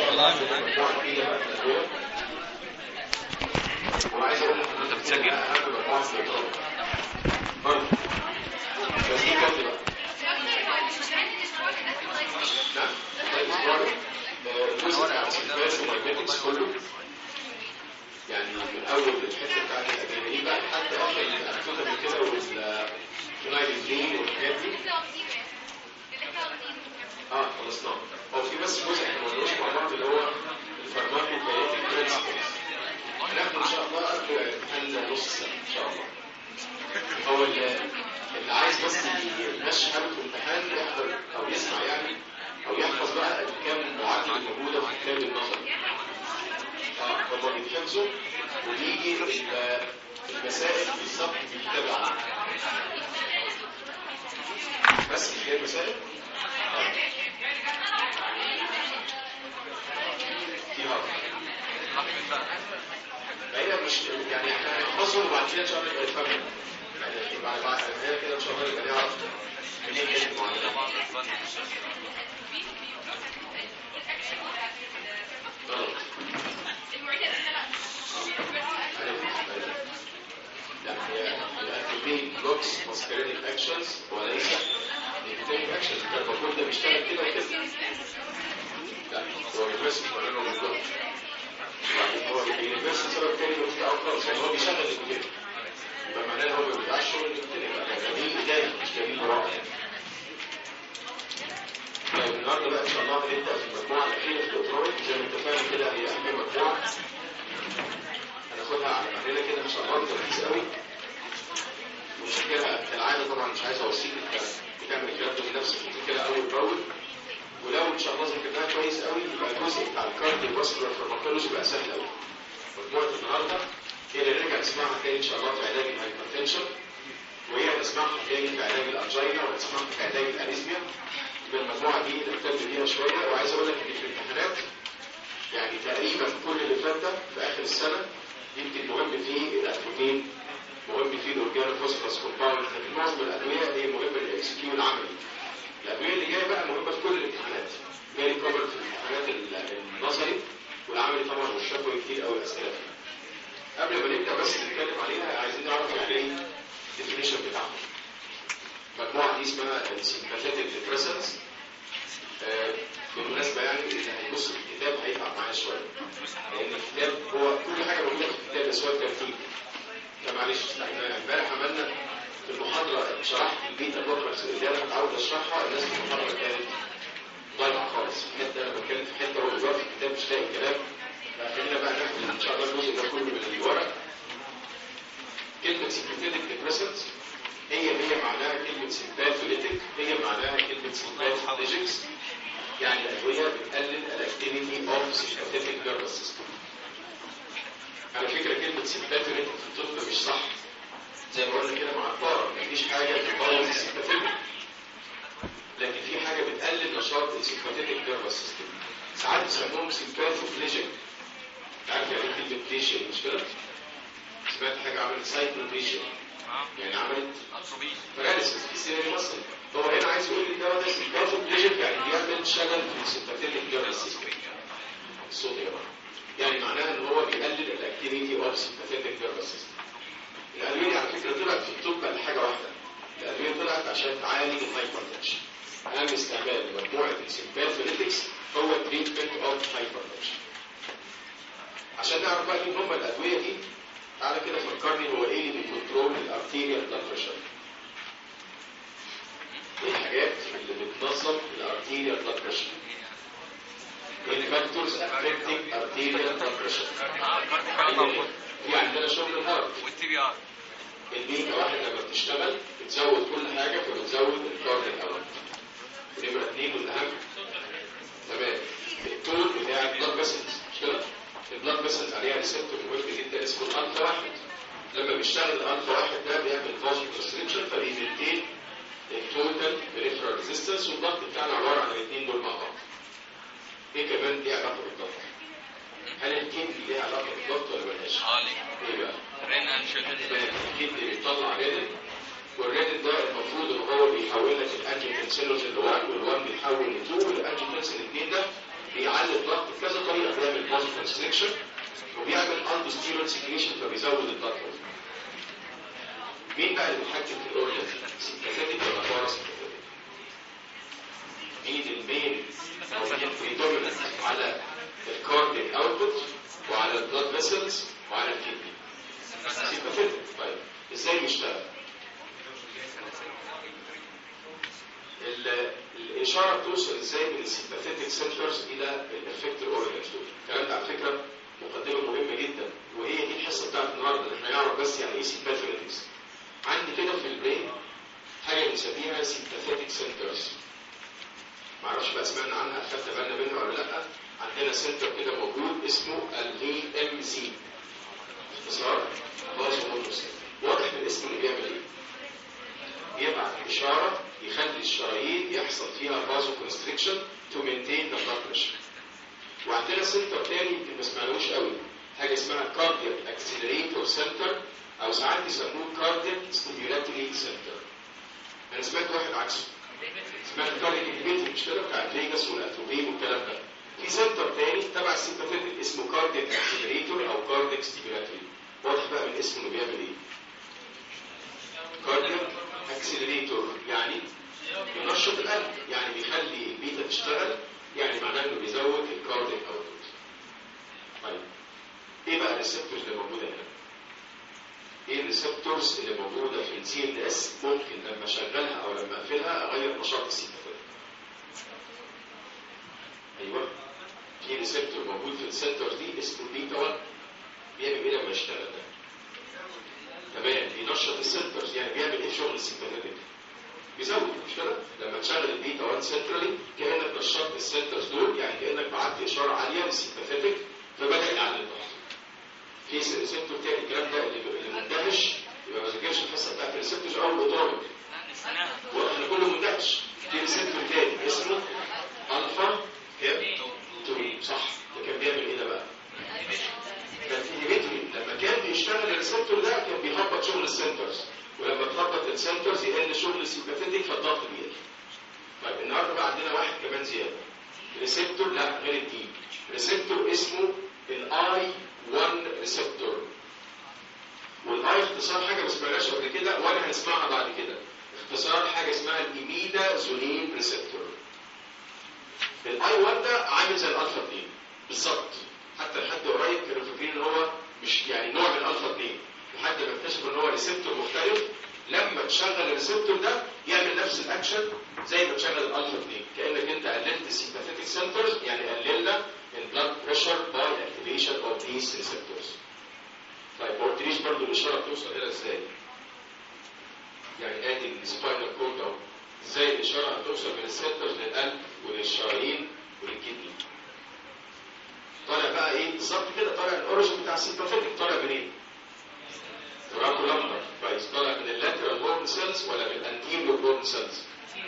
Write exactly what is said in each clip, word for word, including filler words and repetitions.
شاء الله عندنا مجموعه جديده بقى في الادويه. وعايز اقول لك ان انت بتسجل اهم مجموعه في الادويه برضه بس دي كاتبه بقى. نعم طيب الجزء بتاع السيمباث والمايميتكس كله يعني من اول الحته بتاعت الادرينالين بقى لحد اخر الانفوتامين كده والفينايلين والحاجات دي. اه خلصناه. هو في بس جزء احنا ما قلناش مع بعض اللي هو الفارماكوكاينيتيك برنسبلز. هناخد ان شاء الله قبل امتحان نص سنه ان شاء الله. هو اللي عايز بس يمشي حاله في الامتحان يحضر او يسمع يعني او يحفظ بقى الكام معادله الموجوده في الكتاب النظري. اه هو بيتحفظوا وبيجي المسائل بالظبط في الكتاب العام. بس مش جاي مسائل؟ اه في هذا. هي مش يعني احنا هنحفظهم وبعد كده ان شاء الله يبقى يفهموا. يعني بعد بعد كده ان شاء الله يبقى نعرف منين جاي المعادله. لا هي الأكتيفين بلوكس ماسكرينيك اكشنز وليس الأكتيفين اكشنز. كان المفروض ده بيشتغل كده وكده. لا هو ريفرس مقارنه بالبلوك. وبعدين هو الريفرس سبب تاني وفي أوقات يعني هو بيشغل الأكتيفين. يبقى معناه ان هو ما بيبقاش شغل الأكتيفين. يبقى دليل دايم مش دليل مراقب. طيب النهارده بقى ان شاء الله هنبدا في المجموعه الاخيره في الدكتوراه. زي ما اتفقنا كده هي اهم مجموعه هناخدها على مهلنا كده ان شاء الله بتركيز قوي. ومذاكرها كالعاده طبعا مش عايز اوصيك بتعمل الكلام ده بنفسك وتذاكرها اول باول. ولو ان شاء الله ذاكرناها كويس قوي يبقى الجزء بتاع الكارديو فاسكولار فارماكولوجي بقى سهل قوي. مجموعه النهارده هي اللي نرجع نسمعها تاني ان شاء الله في علاج الهايبرتنشن، وهي هنسمعها تاني في علاج الانجينا، وهنسمعها في علاج الاريثميا. المجموعه دي نهتم بيها شويه. وعايز اقول لك ان في الامتحانات يعني تقريبا كل اللي فات ده في اخر السنه يمكن مهم فيه الاتروبين، مهم فيه الاورجانو فوسفورس كومباوند. لكن معظم الادويه هي مهمه للاكس كيو العملي. الادويه اللي جايه بقى مهمه في كل الامتحانات. جاي كومن في الامتحانات النظري والعملي طبعا والشفوي كتير قوي اسئله فيها. قبل ما نبدا بس نتكلم عليها عايزين نعرف يعني ايه الديفينيشن بتاعها. المجموعه دي اسمها السيمباثيك ديبريسنتس. بالمناسبه يعني اللي هيبص في الكتاب هيتعب معايا شويه، لان الكتاب هو كل حاجه موجوده في الكتاب بس هو الترتيب. فمعلش احنا امبارح عملنا في المحاضره شرحت البيتا بلوكرز اللي انا متعود اشرحها. الناس في المحاضره كانت ضايعه خالص في حته، انا بتكلم في حته هو بيقرا في الكتاب مش لاقي الكلام. فخلينا بقى ناخد ان شاء الله الجزء ده كله من الورق. كلمه سيمباثيك ديبريسنتس هي هي معناها كلمه سيمباثوليتيك، هي معناها كلمه سيمباثولوجيكس. يعني الادويه بتقلل الاكتيفيتي اوف سيمباثيك نيرفس سيستم. على فكره كلمه سيمباثوليتيك في الطب مش صح. زي ما قلنا كده مع البارا مفيش حاجه بتبوظ السيمباثيك، لكن في حاجه بتقلل نشاط السيمباثيك نيرفس سيستم. ساعات بيسموهم سيمباثوبليجيك. عارف يعني ايه كلمه بليجيا؟ مش كده؟ سمعت حاجه عملت سايكلوبليجيا يعني عملت باراليسيس في السيري مصر. هو هنا عايز يقول لي الدواء ده سيمباثوبليجيك يعني بيعمل شلل في السيمباثيك نيرفس سيستم. الصوت يا جماعه يعني معناها ان هو بيقلل الاكتيفيتي اوف سيمباثيك نيرفس سيستم. الادويه على فكره طلعت في الطب لحاجه واحده. الادويه طلعت عشان تعالج الهايبرتنشن. اهم استعمال لمجموعه السيمباثوليتكس هو التريتمنت اوف هايبرتنشن. عشان نعرف بقى مين هم الادويه دي تعالى كده فكرني هو ايه اللي بيكنترول الارتيريال بلاد بريشر. ايه الحاجات اللي بتنظم الارتيريال بلاد بريشر؟ ايه الفاكتورز افكتنج ارتيريال بلاد بريشر؟ في عندنا شغل الهارت والتي بي ار. البيتا واحد لما بتشتغل بتزود كل حاجه فبتزود الكاردياك اوت. نمره اثنين والاهم تمام الطول بتاع البلاد فيسلز. مش كده؟ البلاد فيسلز عليها ريسبتور مهم جدا اسمه الالفا واحد. لما بيشتغل الالفا واحد ده بيعمل فازو كونستريكشن فبيمنتين التوتال بريفرال ريزيستنس. والضغط بتاعنا عباره عن الاثنين دول مع بعض. ايه كمان ليه علاقه بالضغط؟ هل الكيدني ليه علاقه بالضغط ولا مالهاش؟ اه ليه؟ ايه بقى؟ رينال شوجر. الكيدني بيطلع رينال، والرينال ده المفروض ان هو بيحول لك الانجيوتنسينوجين ل واحد، وال1 بيحول ل اتنين، والانجيوتنسين اتنين ده بيعلي الضغط بكذا طريقه، بيعمل بازو كونستريكشن وبيعمل اندوستيرون سكريشن فبيزود الضغط. مين بقى اللي بيتحكم في الاورجن؟ سيمباثيك ولا باراسيمباثيك؟ مين المين او البريدوميننت على الكارديك اوتبوت وعلى البلاد فيسلز وعلى الكدني؟ سيمباثيك. طيب ازاي بيشتغل؟ الاشاره بتوصل ازاي من السيمباثيك سنترز الى الافكتور اورجنز دول؟ الكلام ده على فكره مقدمه مهمه جدا، وهي دي الحصه بتاعت النهارده، احنا نعرف بس يعني ايه سيمباثيكس. عندي كده في البرين حاجه بنسميها سيمباثيك سنترز. معرفش بقى سمعنا عنها، خدت بالنا منها ولا لا؟ عندنا سنتر كده موجود اسمه الفي ام سي، اختصار فازو موتور سنتر. واضح من الاسم اللي بيعمل ايه؟ يبعت اشاره يخلي الشرايين يحصل فيها فازو كونستريكشن تو مينتين ذا بلاد بريشر. وعندنا سنتر تاني يمكن ما سمعناهوش قوي، حاجه اسمها كاردياك اكسلريتور سنتر، او ساعات يسموه كاردياك ستيميولاتوري سنتر. انا سمعت واحد عكسه، سمعت كاردياك انهبيتوري مش كده بتاع فيجاس والاتروبين والكلام ده. في سنتر تاني تبع السيمباثيك اسمه كاردياك اكسلريتور او كاردياك ستيميولاتوري. واضح بقى من الاسم انه بيعمل ايه؟ كاردياك اكسلريتور يعني بينشط القلب، يعني بيخلي البيتا تشتغل، يعني معناه انه بيزود الكاردياك اوتبوت. طيب ايه بقى الريسبتورز اللي موجوده هنا؟ ايه الريسبتورز اللي موجوده في السي ان اس ممكن لما اشغلها او لما اقفلها اغير نشاط السيمباثيك؟ ايوه، في ريسبتور موجود في السنترز دي اسمه بيتا واحد. بيعمل ايه لما يشتغل ده؟ تمام، بينشط السنترز، يعني بيعمل ايه شغل السيمباثيك؟ بيزود، مش كده؟ لما تشغل البيتا واحد سنترالي كانك نشطت السنترز دول، يعني كانك بعت اشاره عاليه للسيمباثيك فبدا يعلي الضغط. في ريسبتور تاني الكلام ده اللي مندهش يبقى ما ذاكرش الحصه بتاعت الريسبتورز او الاوتوميك، واحنا كله مندهش. في ريسبتور تاني اسمه الفا كام اتنين، صح؟ ده كان بيعمل ايه ده بقى؟ كان انهبيتوري، لما كان بيشتغل الريسبتور ده كان بيهبط شغل السنترز، ولما تهبط السنترز يقل شغل السيمباثيك فالضغط بيقل. طيب النهارده بقى عندنا واحد كمان زياده، ريسبتور لا غير الدي، ريسبتور اسمه الاي واحد ريسبتور. والاي اختصار حاجه ما سمعناش قبل كده ولا هنسمعها بعد كده، اختصار حاجه اسمها الايميدا زولين ريسبتور. الاي واحد ده عامل زي الالفا اتنين بالظبط، حتى لحد قريب كانوا فاكرين ان هو مش يعني نوع من الالفا اتنين، لحد ما اكتشفوا ان هو ريسبتور مختلف. لما تشغل الريسبتور ده يعمل نفس الاكشن زي ما تشغل الالفا اتنين، كانك انت قللت السيمباثيك سنترز، يعني قللنا البلاد بريشر باي اكتيفيشن اوف ذيس ريسبتورز. طيب ما قلتليش برضه الاشاره بتوصل هنا ازاي؟ يعني ادي السباينال كورد اهو، ازاي الاشاره هتوصل من السنترز للقلب وللشرايين وللكدني؟ طالع بقى ايه بالظبط كده؟ طالع الاوريجن بتاع السيمباثيك، طالع منين؟ تراكو لمبر، كويس. طالع من اللاترال هورن سيلز ولا من الانتيريور هورن سيلز؟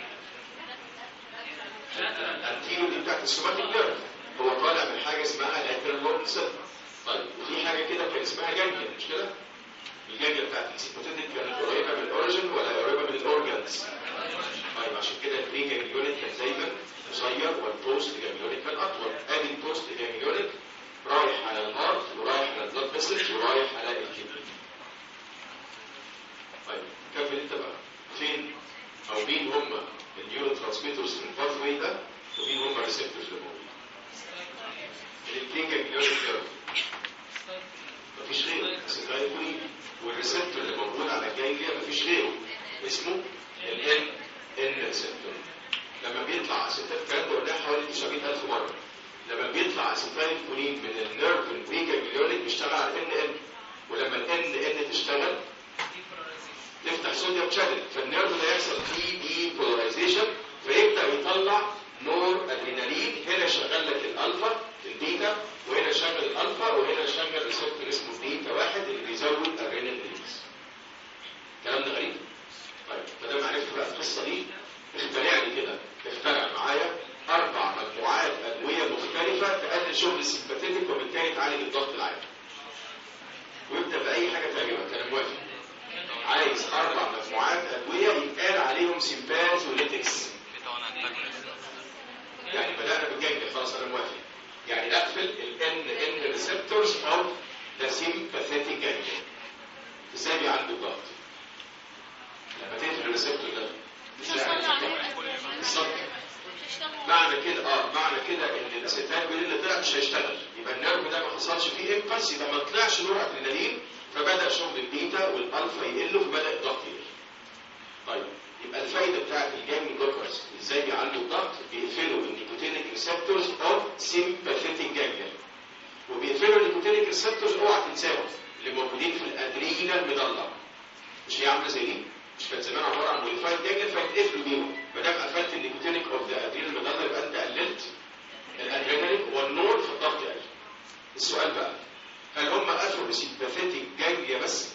الانتيريور دي بتاعت السوماتيك نيرف، هو طالع من حاجه اسمها لاترال هورن سيل. طيب وفي حاجه كده كان اسمها جانجليا مش كده؟ الجانجليا بتاعت السيمباثيك كانت قريبه من الاوريجن ولا قريبه من الاورجنز؟ طيب عشان كده البري جانجليونيك كان دايما قصير والبوست جانجليونيك كان اطول. ادي البوست جانجليونيك رايح على الهارت ورايح على البلاد فيسلز ورايح على الكدني. طيب كمل انت بقى، فين او مين هم النيورو ترانسميترز في الباث واي ده ومين هم الريسبتورز اللي موجودين؟ الاثنين جانجليونيك نيرف مفيش غيره، اسيتايلكولين، والريسبتور اللي موجود على الجانجليا مفيش غيره اسمه الان ان ريسبتور. لما بيطلع اسيتايل الكلام ده قلناه حوالي تسعمية ألف مره، لما بيطلع اسيتايلكولين من النيرف البري جانجليونيك بيشتغل على الان ان، ولما الان ان تشتغل تفتح صوديوم شانل، فالنيرف ده يحصل فيه دي بولاريزيشن فيبدا يطلع نور ادرينالين، هنا يشغل لك الالفا البيتا وهنا يشغل الالفا وهنا يشغل ريسبتور اسمه بيتا واحد اللي بيزود الرينال ريليز. الكلام ده غريب. طيب فده عرفت بقى القصه دي، اخترع لي كده، اخترع معايا اربع مجموعات ادويه مختلفه تقلل شغل السيمباثيك وبالتالي تعالج الضغط العالي. ويبدا باي حاجه تعجبك، انا موافق. عايز اربع مجموعات ادويه يتقال عليهم سيمباث وليتكس، يعني بدانا بالجنجل خلاص انا موافق. يعني اقفل الان ان ريسبتورز اوف ذا سيمباثيتيك جانجليا. ازاي بيعالج الضغط؟ لما تقفل الريسبتور ده بالظبط. معنى كده اه معنى كده ان الاسيتالكولين اللي طلع مش هيشتغل، يبقى النيرف ده ما حصلش فيه امبلس، يبقى ما طلعش نور ادرينالين، فبدا شغل البيتا والالفا يقل وبدا الضغط يقل. طيب يبقى الفايده بتاعت الجاين بلوكرز ازاي بيعالجوا الضغط؟ بيقفلوا النيكوتينيك ريسبتورز اوف سيمباثيتيك جانجليا، وبيقفلوا النيكوتينيك ريسبتورز اوعى تنساهم اللي موجودين في الادرينال مضلع. مش هي عامله زي دي؟ مش كانت زمان عباره عن موديفايد جانجليا فيتقفلوا بيهم، ما دام قفلت النيكوتينيك اوف ذا ادرينال مضلع يبقى انت قللت الادرينالين والنور في الضغط قل. السؤال بقى، هل هم قفلوا السيمباثيتيك جانجليا بس؟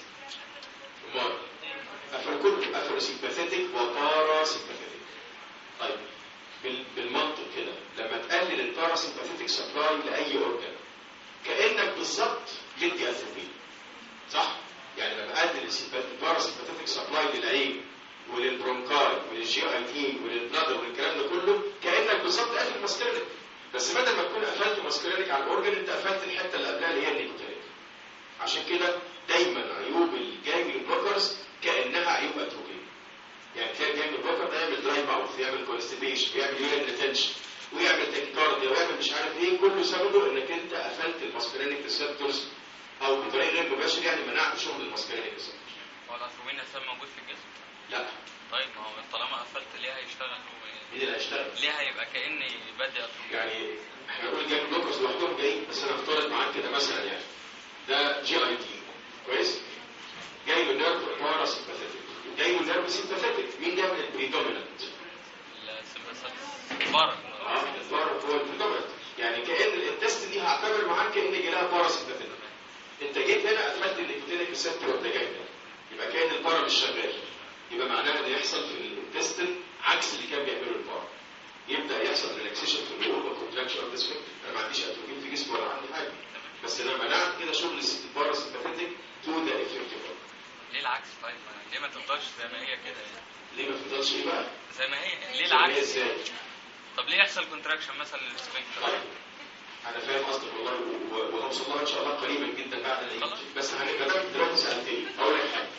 امال قفلوا كله، قفلوا سيمباثيتيك وبارا سيمباثيتيك. طيب بالمنطق كده لما تقلل البارا سيمباثيتيك سبلاي لاي اورجان كانك بالظبط جدي اتروبين، صح؟ يعني لما اقلل البارا سيمباثيتيك سبلاي للعين وللبرونكاي وللجي اي تي وللبلادر والكلام ده كله كانك بالظبط قافل ماسكرينك، بس بدل ما تكون قفلت ماسكرينك على الاورجان انت قفلت الحته اللي قبلها اللي هي النيكوتينيك. عشان كده دايما عيوب الجانجليون بلوكرز كانها عيوب اتروبين. يعني تلاقي الجانجليون بلوكر ده يعمل دراي ماوث، يعمل كونستيبيشن، ويعمل يورين ريتنشن، ويعمل تاكيكارديا، ويعمل مش عارف ايه، كله سببه انك انت قفلت الماسكرينك ريسبتورز او بطريقه غير مباشره يعني منعت شغل الماسكرينك ريسبتورز. هو الاتروبين نفسه موجود في الجسم؟ لا. طيب ما هو طالما قفلت ليه هيشتغل؟ مين اللي هيشتغل؟ ليه هيبقى كاني بادئ اتروبين؟ يعني احنا بنقول الجانجليون بلوكرز لوحدهم جايين، بس انا افترض معاك كده مثلا يعني ده جي اي تي كويس؟ جاي له نيرف بارا سيمباثيتيك، جاي له نيرف سيمباثيتيك، مين بيعمل البريدومينانت؟ السيمباثيتيك بارا. اه البارا هو البريدومينانت، يعني كأن التست دي هعتبر معاك كأن جاي لها بارا سيمباثيتيك. انت جيت هنا قفلت النيكوتينيك ريسبتور وانت جاي هنا، يبقى كأن البارا مش شغال، يبقى معناها ان يحصل في الانتستين عكس اللي كان بيعمله البارا. يبدا يحصل ريلاكسيشن في الوول وكونتراكشن اوف ذا سفنكتر. انا ما عنديش اتروفين في جسمي ولا عندي حاجه، بس انا منعت كده شغل البارا سيمباثيتيك تو ذا افكتيف. ليه العكس؟ طيب ليه ما تفضلش زي ما هي كده يعني؟ ليه ما تفضلش ايه بقى؟ زي ما هي، ليه العكس؟ ازاي؟ طب ليه يحصل كونتراكشن مثلا للسفنكتر؟ طيب انا فاهم قصدك والله، وهوصل لها ان شاء الله قريبا جدا بعد العيد، بس هنبقى دام دلوقتي سالتني اقول لك حاجه.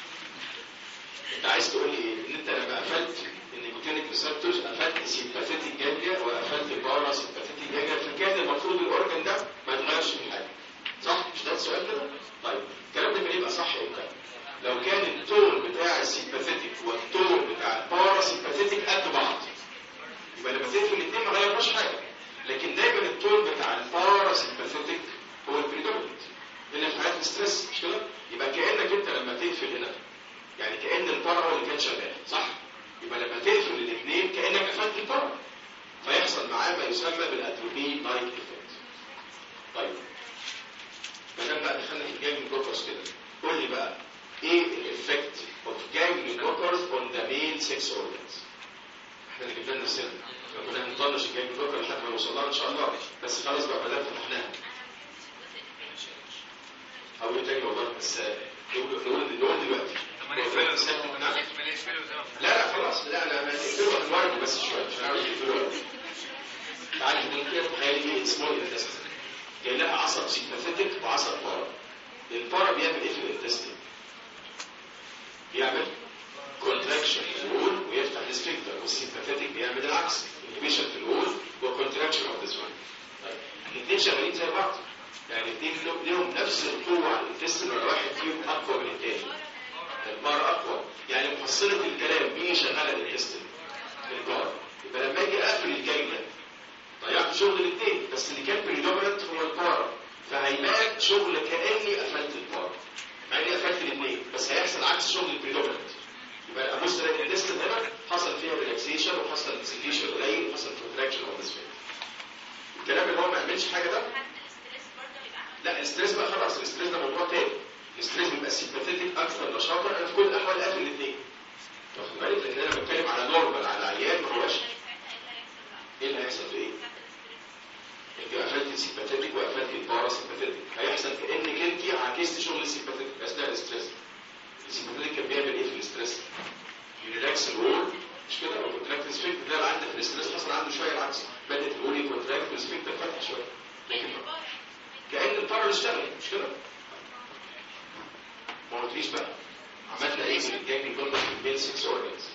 انت عايز تقول لي ايه؟ ان انت لما قفلت النيكوتينيك ريسبتورز قفلت السيمباثيتيك جانجليا وقفلت البارا سيمباثيتيك جانجليا، فكان المفروض الاورجن ده ما يتغيرش في حاجه، صح؟ مش ده السؤال كده؟ طيب الكلام ده كان يبقى صح امتى؟ لو كان التون بتاع السيمباثيتيك والتون بتاع البارا سيمباثيتيك قد بعض، يبقى لما تقفل الاثنين ما غيرناش حاجه. لكن دايما التون بتاع البارا سيمباثيتيك هو البريدوميننت اللي في حالات الستريس، مش كده؟ يبقى كانك انت لما تقفل هنا يعني كان البارا هو اللي كان شغال، صح؟ يبقى لما تقفل الاثنين كانك قفلت البارا، فيحصل معاه ما يسمى بالاتروبي لايك افكت. طيب ما دام بقى دخلنا في الجانجليون بلوكرز كده، قول لي بقى ايه الافكت اوف جانجليون بلوكرز اون ذا ميل سكس اورجانز؟ احنا اللي جبنا نفسنا، كنا هنطنش الجانجليون بلوكر لحد ما نوصل لها ان شاء الله، بس خلاص بقى بدأنا فتحناها. او ايه تاني والله، بس نقول نقول دلوقتي. لا لا خلاص، لا انا هنقفله هنورده بس شويه مش هنعرف نقفله. تعالى كده تخيل ايه سمول انتستين جاي لها عصب سيمباثيتيك وعصب بارا. البارا بيعمل ايه في الانتستين؟ بيعمل كونتراكشن في الوول ويفتح السفنكتر، والسيمباثيتيك بيعمل العكس، انهبيشن في الوول وكونتراكشن اوف ذا. طيب الاثنين شغالين زي بعض، يعني الاثنين لهم نفس القوه على الانتستين ولا واحد فيهم اقوى من الثاني؟ البارا اقوى، يعني محصله الكلام مين شغاله الانتستين؟ البارا. يبقى لما اجي اقفل الجانجليا ضيعت شغل الاثنين، بس اللي كان بريدوميننت هو البارا، فهيبان شغل كاني قفلت البارا مع اني قفلت الاثنين، بس هيحصل عكس شغل البريدوميننت. يبقى ابص الاقي الانتستين هنا حصل فيها ريلاكسيشن وحصل ديسيليشن قليل وحصل كونتراكشن اوف ذا سفنكتر. الكلام اللي هو ما يعملش حاجه ده؟ لا الستريس بقى خلاص، الستريس ده موضوع تاني. الستريس بيبقى سيمباثيتيك اكثر نشاطا، انا في كل الاحوال قافل الاثنين. واخد بالك؟ لان انا بتكلم على نورمال، على عيان ما هوش. ايه اللي هيحصل في ايه؟ انت قفلت السيمباثيتيك وقفلت البارا سيمباثيتيك، هيحصل كانك انت عكست شغل السيمباثيتيك اثناء الستريس. السيمباثيتيك كان بيعمل ايه في الستريس؟ يريلاكس الوول، مش كده؟ وكونتراكت السفنكتر. ده اللي عندك في الستريس حصل عنده شويه العكس، بدات الوول يكونتراكت والسفنكتر فتح شويه. لكن كأن البارا اشتغل مش كده؟ ما قلتليش بقى عملنا ايه من الجانجليون كورتكس في البين ستة اورجنز؟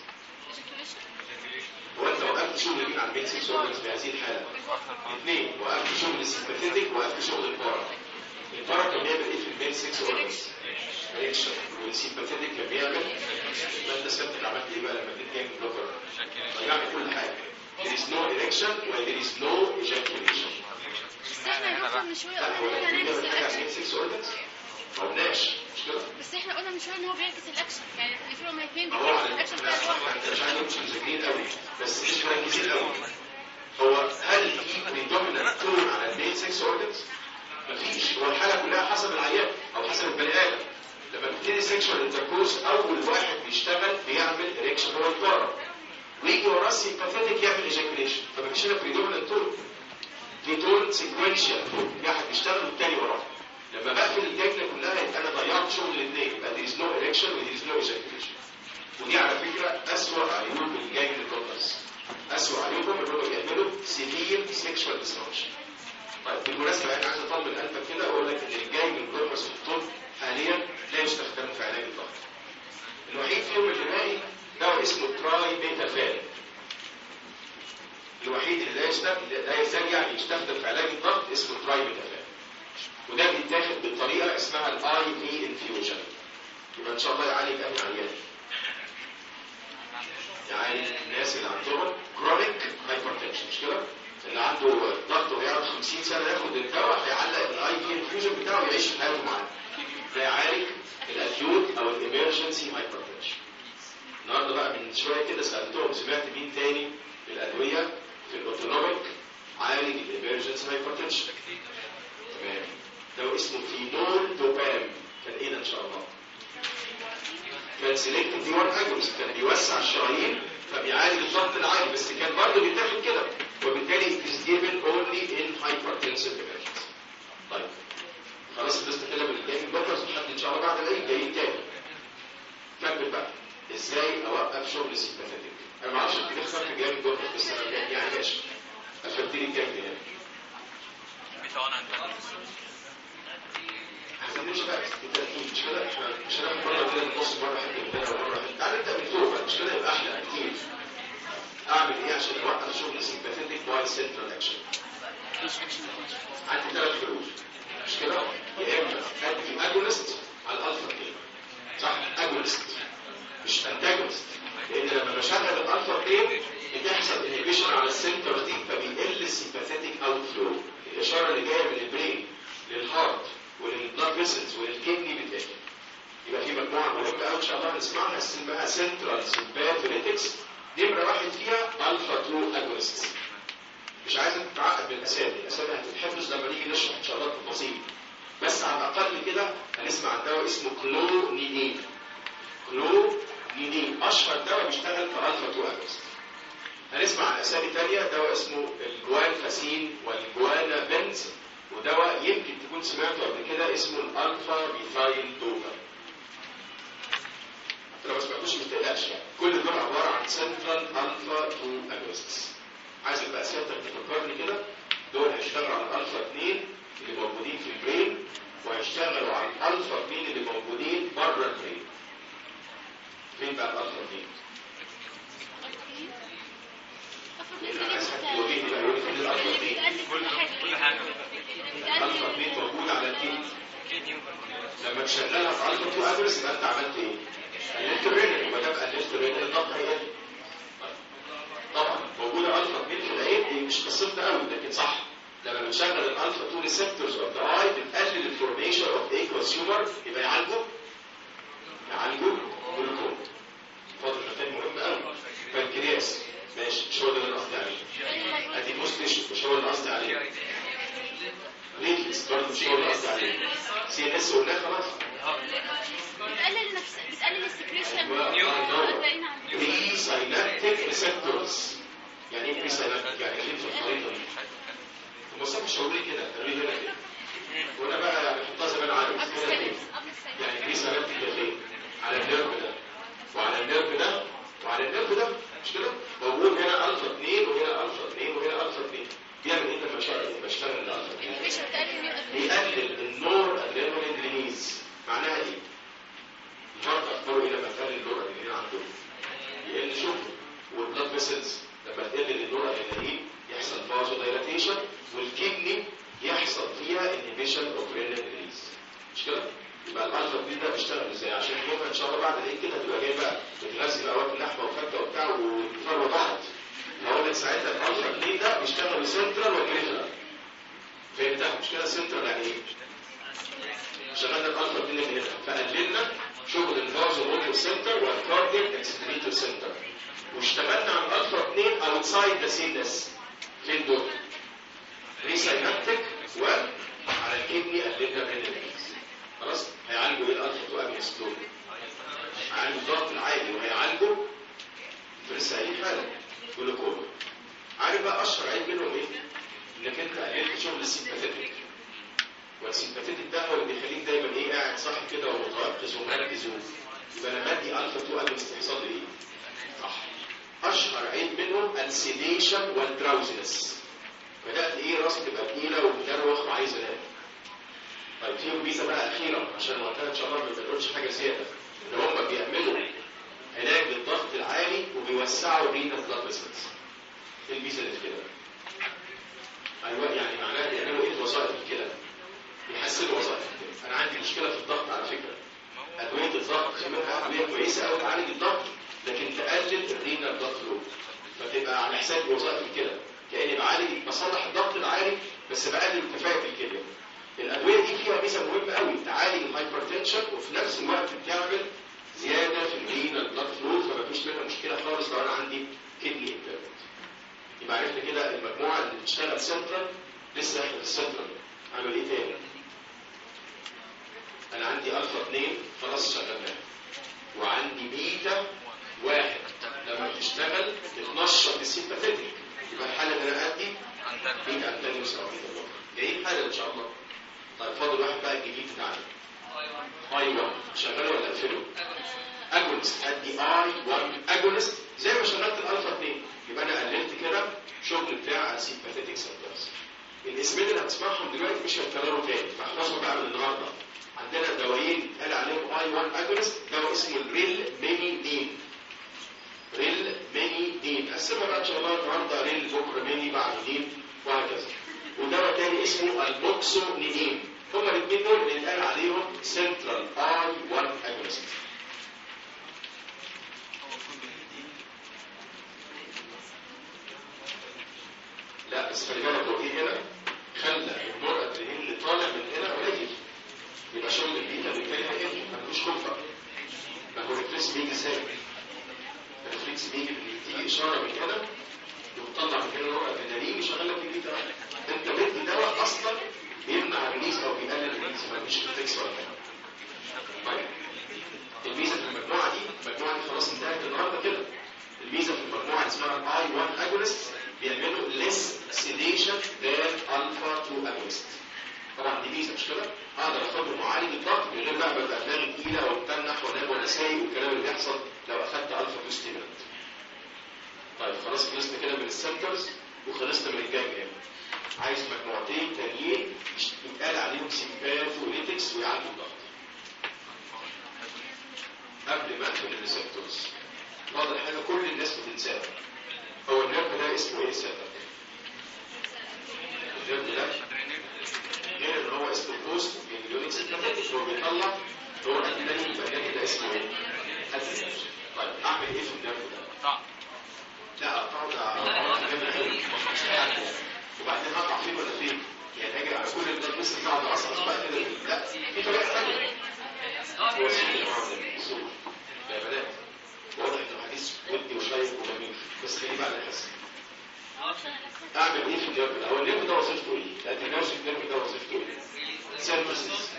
هو انت وقفت شغل مين على البين ستة اورجنز في هذه الحاله؟ اثنين، وقفت شغل السيمباثيتك وقفت شغل البارا. البارا كان بيعمل ايه في البين ستة اورجنز؟ ريكشن. والسيمباثيتك كان بيعمل يبقى انت سبتك عملت ايه بقى لما اديت جانجليون بلوكر؟ ضيعت كل حاجه. There is no erection و there is no ejaculation. بس احنا المفروض من شويه لا هو قلنا ان ده احنا حاجه على البين ستة اورجنز؟ ما قلناش مش كده؟ بس احنا قلنا من شويه ان هو بيعكس الاكشن، يعني الفيلم ما الاثنين هو بيعكس على الاكشن بتاع الواحد. انت مش عارف مش مذاكرين قوي بس مش مركزين قوي. هو هل في predominant tone على البين ستة اورجنز؟ مفيش. هو الحاله كلها حسب العيان او حسب البني ادم. لما بتبتدي سيكشوال انتركورس اول واحد بيشتغل بيعمل اريكشن هو البارا، ويجي وراه السيمباثيتك يعمل ايجاكوليشن. فمفيش هنا predominant tone. في تون سيكونشال، واحد بيشتغل والتاني وراه. لما بقفل الجمله كلها يبقى انا ضيعت شغل الاثنين، يبقى there is no erection و there is no ejaculation. ودي على فكره اسوء عيوب الجانجليون كورتكس. اسوء عيوبهم ان هم بيعملوا سيفير سيكشوال ديسفانكشن. طيب بالمناسبه انا عايز اطمن قلبك كده واقول لك ان الجانجليون كورتكس في الطب حاليا لا يستخدم في علاج الضغط. الوحيد فيهم اللي باقي دواء اسمه تراي بيتافان. الوحيد اللي لا يستخدم لا يزال يعني يستخدم في علاج الضغط اسمه تراي بيتافان. وده بيتاخد بالطريقه اسمها الاي في انفيوجن. يبقى ان شاء الله يعالج اي عيان. يعني الناس اللي عندهم كرونيك هايبرتنشن مش كده؟ اللي عنده ضغط ويقعد خمسين سنه ياخد الدواء هيعلق الاي في انفيوجن بتاعه ويعيش حياته معاه. ده يعالج الاكيوت او الامرجنسي هايبرتنشن. النهارده بقى من شويه كده سالتهم سمعت مين تاني الادويه في الاوتونوميك عالج الامرجنسي هايبرتنشن. تمام. ده اسمه فينول دوبام. كان ايه ده ان شاء الله؟ كان سيلكتيف دي واحد اجونست، كان بيوسع الشرايين فبيعالج الضغط العالي، بس كان برضه بيتاخد كده وبالتالي is given only in hypertensive emergency. طيب خلاص خلصت كده من الجايين بكره لحد ان شاء الله بعد العيد جايين تاني. كمل بقى ازاي اوقف شغل السيمباثيتك. انا ما اعرفش انت ليه اخترت الجايين بكره بس انا يعني ماشي قفلت لي الجايين هنا. مش بقى مش كده احنا مش هناخد مره كده نبص مره حته من هنا ومره حته. تعالى نبدا من فوق مش كده يبقى احلى كتير. اعمل ايه عشان اوقف شغل السيمباثيتك باي سنترال اكشن؟ عندي ثلاث حلول مش كده؟ يا اما ادي اجونست على الالفا اثنين صح؟ اجونست مش انتاجونست، لان لما بشغل الالفا اثنين بتحصل انهبيشن على السنتر دي فبيقل السيمباثيتك اوت فلو. الاشاره اللي جايه من البرين للهارت وللبلاد فيسلز وللكدني بتاعتها. يبقى في مجموعه مهمه قوي ان شاء الله هنسمعها اسمها سنترال سيمباثيتكس. نمره واحد فيها الفا اثنين اجونست. مش عايزك تتعقد بالاسامي، الاسامي هتتحفظ لما نيجي نشرح ان شاء الله التفاصيل. بس على الاقل كده هنسمع عن دواء اسمه كلونيدين. كلونيدين اشهر دواء بيشتغل في الفا اثنين اجونست. هنسمع عن اسامي ثانيه دواء اسمه الجوانفاسين والجوانا بنز، ودواء يمكن تكون سمعته قبل كده اسمه الالفا ميثايل دوبا. لو ما سمعتوش ما تقلقش يعني كل دول عباره عن سنترال الفا اثنين اجونستس. عايزك بقى سيادتك تفكرني كده دول هيشتغلوا على الالفا اثنين اللي موجودين في البرين وهيشتغلوا على الالفا اثنين اللي موجودين بره البرين. فين بقى الالفا اثنين؟ انا عايز حد يوريني بقى يوريني فين الالفا اثنين. كل حاجه الالفا اثنين موجود على الكيدني. لما تشغلها في الفا اثنين اجونست يبقى انت عملت ايه؟ قللت الرينال. يبقى ده قللت الرينال الضغط هيقل. طبعا موجوده الفا اثنين في العين دي مش قصتنا قوي لكن صح. لما بنشغل الالفا اثنين ريسبتورز اوف ذا اي بتقلل الفورميشن اوف ايكوس هيومر يبقى يعالجوا يعالجوا جلوكوم. فاضل مكان مهم قوي بنكرياس. ماشي مش هو ده اللي انا قصدي عليه. ادي بوست مش هو اللي قصدي عليه. ريفلكس برضه مش هو اللي قصدي عليه. سي ان اس قلناه خلاص. بتقلل نفس بتقلل السكريشن. بري ساينابتيك ريسبتورز. يعني ايه بري ساينابتيك؟ يعني خلينا في الخريطه دي. المصاب مش هقول كده قالوا لي هنا كده وانا بقى بحطها زي ما انا عارف هنا كده. يعني بري ساينابتيك فين؟ على النيرف ده وعلى النيرف ده وعلى النيرف ده مش كده؟ موجود هنا الفا اثنين وهنا الفا اثنين وهنا الفا اثنين. بيعمل ايه لما يشتغل لما يشتغل الالفا اتنين؟ مش بتقلل بيقلل النور ادرينالين ريليز. معناها ايه؟ الهارت اخباره ايه لما تقلل النور ادرينالين عنده؟ يقل شغله. والبلاد فيسلز لما تقلل النور ادرينالين يحصل فازو دايلاتيشن، والكدني يحصل فيها انهبيشن اوف رينال ريليز. مش كده؟ يبقى الالفا اتنين ده بيشتغل ازاي؟ عشان يوم ان شاء الله بعد العيد كده تبقى جاي بقى بتغذي بقى واكل لحمه وفته وبتاع وفروه بعض. هقول لك ساعتها الالفا اتنين ده بيشتغل سنترال وبريفرال. فهمتها؟ مش كده سنترال يعني ايه؟ شغلنا الالفا اتنين من هنا فقللنا شغل الفازو موديل سنتر والكاردياك اكسلريتور سنتر، واشتغلنا على الالفا اتنين اوتسايد ذا سينس. فين دول؟ ريساينابتيك وعلى الكدني قللنا الرينالز. خلاص؟ هيعالجوا ايه الالفا اتنين اجونست دول؟ هيعالجوا الضغط العالي وهيعالجوا لسه قايلين حالا جلوكوما. عارف بقى اشهر عيب منهم ايه؟ انك انت قللت شغل السيمباثيتك. والسيمباثيتك ده هو اللي بيخليك دايما ايه قاعد صاحي كده ومتيقظ ومركز. يبقى لما ادي الفا اتنين اجونست يحصل لي ايه؟ صح. اشهر عيب منهم السيديشن والدراوزنس. بدات ايه راسي تبقى تقيله ومدروخ وعايز انام. طيب في ميزه بقى اخيره عشان وقتها ان شاء الله ما بنقولش حاجه زياده، ان هم بيعملوا علاج للضغط العالي وبيوسعوا بين البلاد فيسلز. ايه الميزه اللي في كده؟ ايوه يعني معناها بيعملوا ايه وظائف الكلى؟ بيحسنوا وظائف الكلى. انا عندي مشكله في الضغط على فكره. ادويه الضغط في منها ادويه كويسه قوي تعالج الضغط لكن تقلل الرينال بلاد فلو، فتبقى على حساب وظائف الكلى. كاني بعالج بصلح الضغط العالي بس بقلل كفاءه الكلى. الادويه دي فيها ميزه مهمه قوي، تعالج الهايبرتنشن وفي نفس الوقت بتعمل زياده في الرينال بلاد فلو، فمفيش منها مشكله خالص لو انا عندي كدني امبيرمنت. يبقى عرفنا كده المجموعه اللي بتشتغل سنترال. لسه احنا في السنترال اعمل ايه تاني؟ انا عندي الفا اتنين خلاص شغلناها، وعندي بيتا واحد لما تشتغل تنشط السيمباثيتك، يبقى الحاله اللي انا ادي بيتا انتاجونست او بيتا بلوكر. جايين حاله ان شاء الله. طيب فاضل واحد بقى الجديد بتاعنا اي واحد. شغاله ولا اقفله؟ اجونست. ادي اي واحد اجونست زي ما شغلت الالفا اتنين، يبقى انا قللت كده شغل بتاع السيمباثيتك سنترز. الاسمين اللي هتسمعهم دلوقتي مش هيتكرروا تاني، فاحفظهم بقى من النهارده. عندنا دوايين اتقال عليهم اي واحد اجونست، دواء اسمه الريل مينيدين. ريل مينيدين قسمها بقى ان شاء الله النهارده ريل، بكره ميني، بعد دين، وهكذا. ودواء تاني اسمه الموكسونيدين. هما الاثنين دول اللي اتقال عليهم سنترال اي واحد اجونست. لا بس خلي بالك هو ايه هنا؟ خلى النور ادرينالين اللي طالع من هنا قليل، يبقى شغل البيتا بالتالي هيقل، مفيش كفر. ما هو الريفلكس بيجي ازاي؟ الريفلكس بيجي بتيجي اشاره من هنا وبتطلع من هنا نور ادرينالين يشغل لك البيتا. انت بدي دواء اصلا بيمنع الريليز او بيقلل الريليز، مفيش ريفلكس ولا حاجه. طيب الميزه في المجموعه دي، المجموعه دي خلاص انتهت النهارده كده. الميزه في المجموعه اللي اسمها الاي واحد اجونست بيعملوا less sedation than alpha اتنين agonist. طبعا دي ميزه مش كده؟ اقدر اخد معالج الضغط من غير بقى ببقى دماغي تقيله وبتنح وانام وانا سايق والكلام اللي بيحصل لو اخدت الفا اتنين ستيمولانت. طيب خلاص خلصنا كده من السنترز وخلصنا من الجانجليا. عايز مجموعتين تانيين يتقال عليهم سيمباثوليتكس ويعالجوا الضغط. قبل ما ادخل الريسبتورز فاضل حاجه كل الناس بتنساها. هو النيرف ده اسمه ايه السبب؟ النيرف ده غير ان هو اسمه بوست جانجليونيك سيمباثيك، هو بيطلع نور ادرينالين، يبقى النيرف ده اسمه ايه؟ ادرينالين. طيب اعمل ايه في النيرف ده؟ لا اقطعه ده وبعدين هقطع فين ولا فين؟ يعني اجي على كل الناس لسه قاعد اصلا بقى كده. لا في طريقه ثانيه. هو سوري يا بنات واضح انه حديث ودي وشيق وجميل، بس خليه بعد الحصه. اعمل ايه في النيرف ده؟ هو النيرف ده وظيفته ايه؟ الادرينالين النيرف ده وظيفته ايه؟ سيرفيسز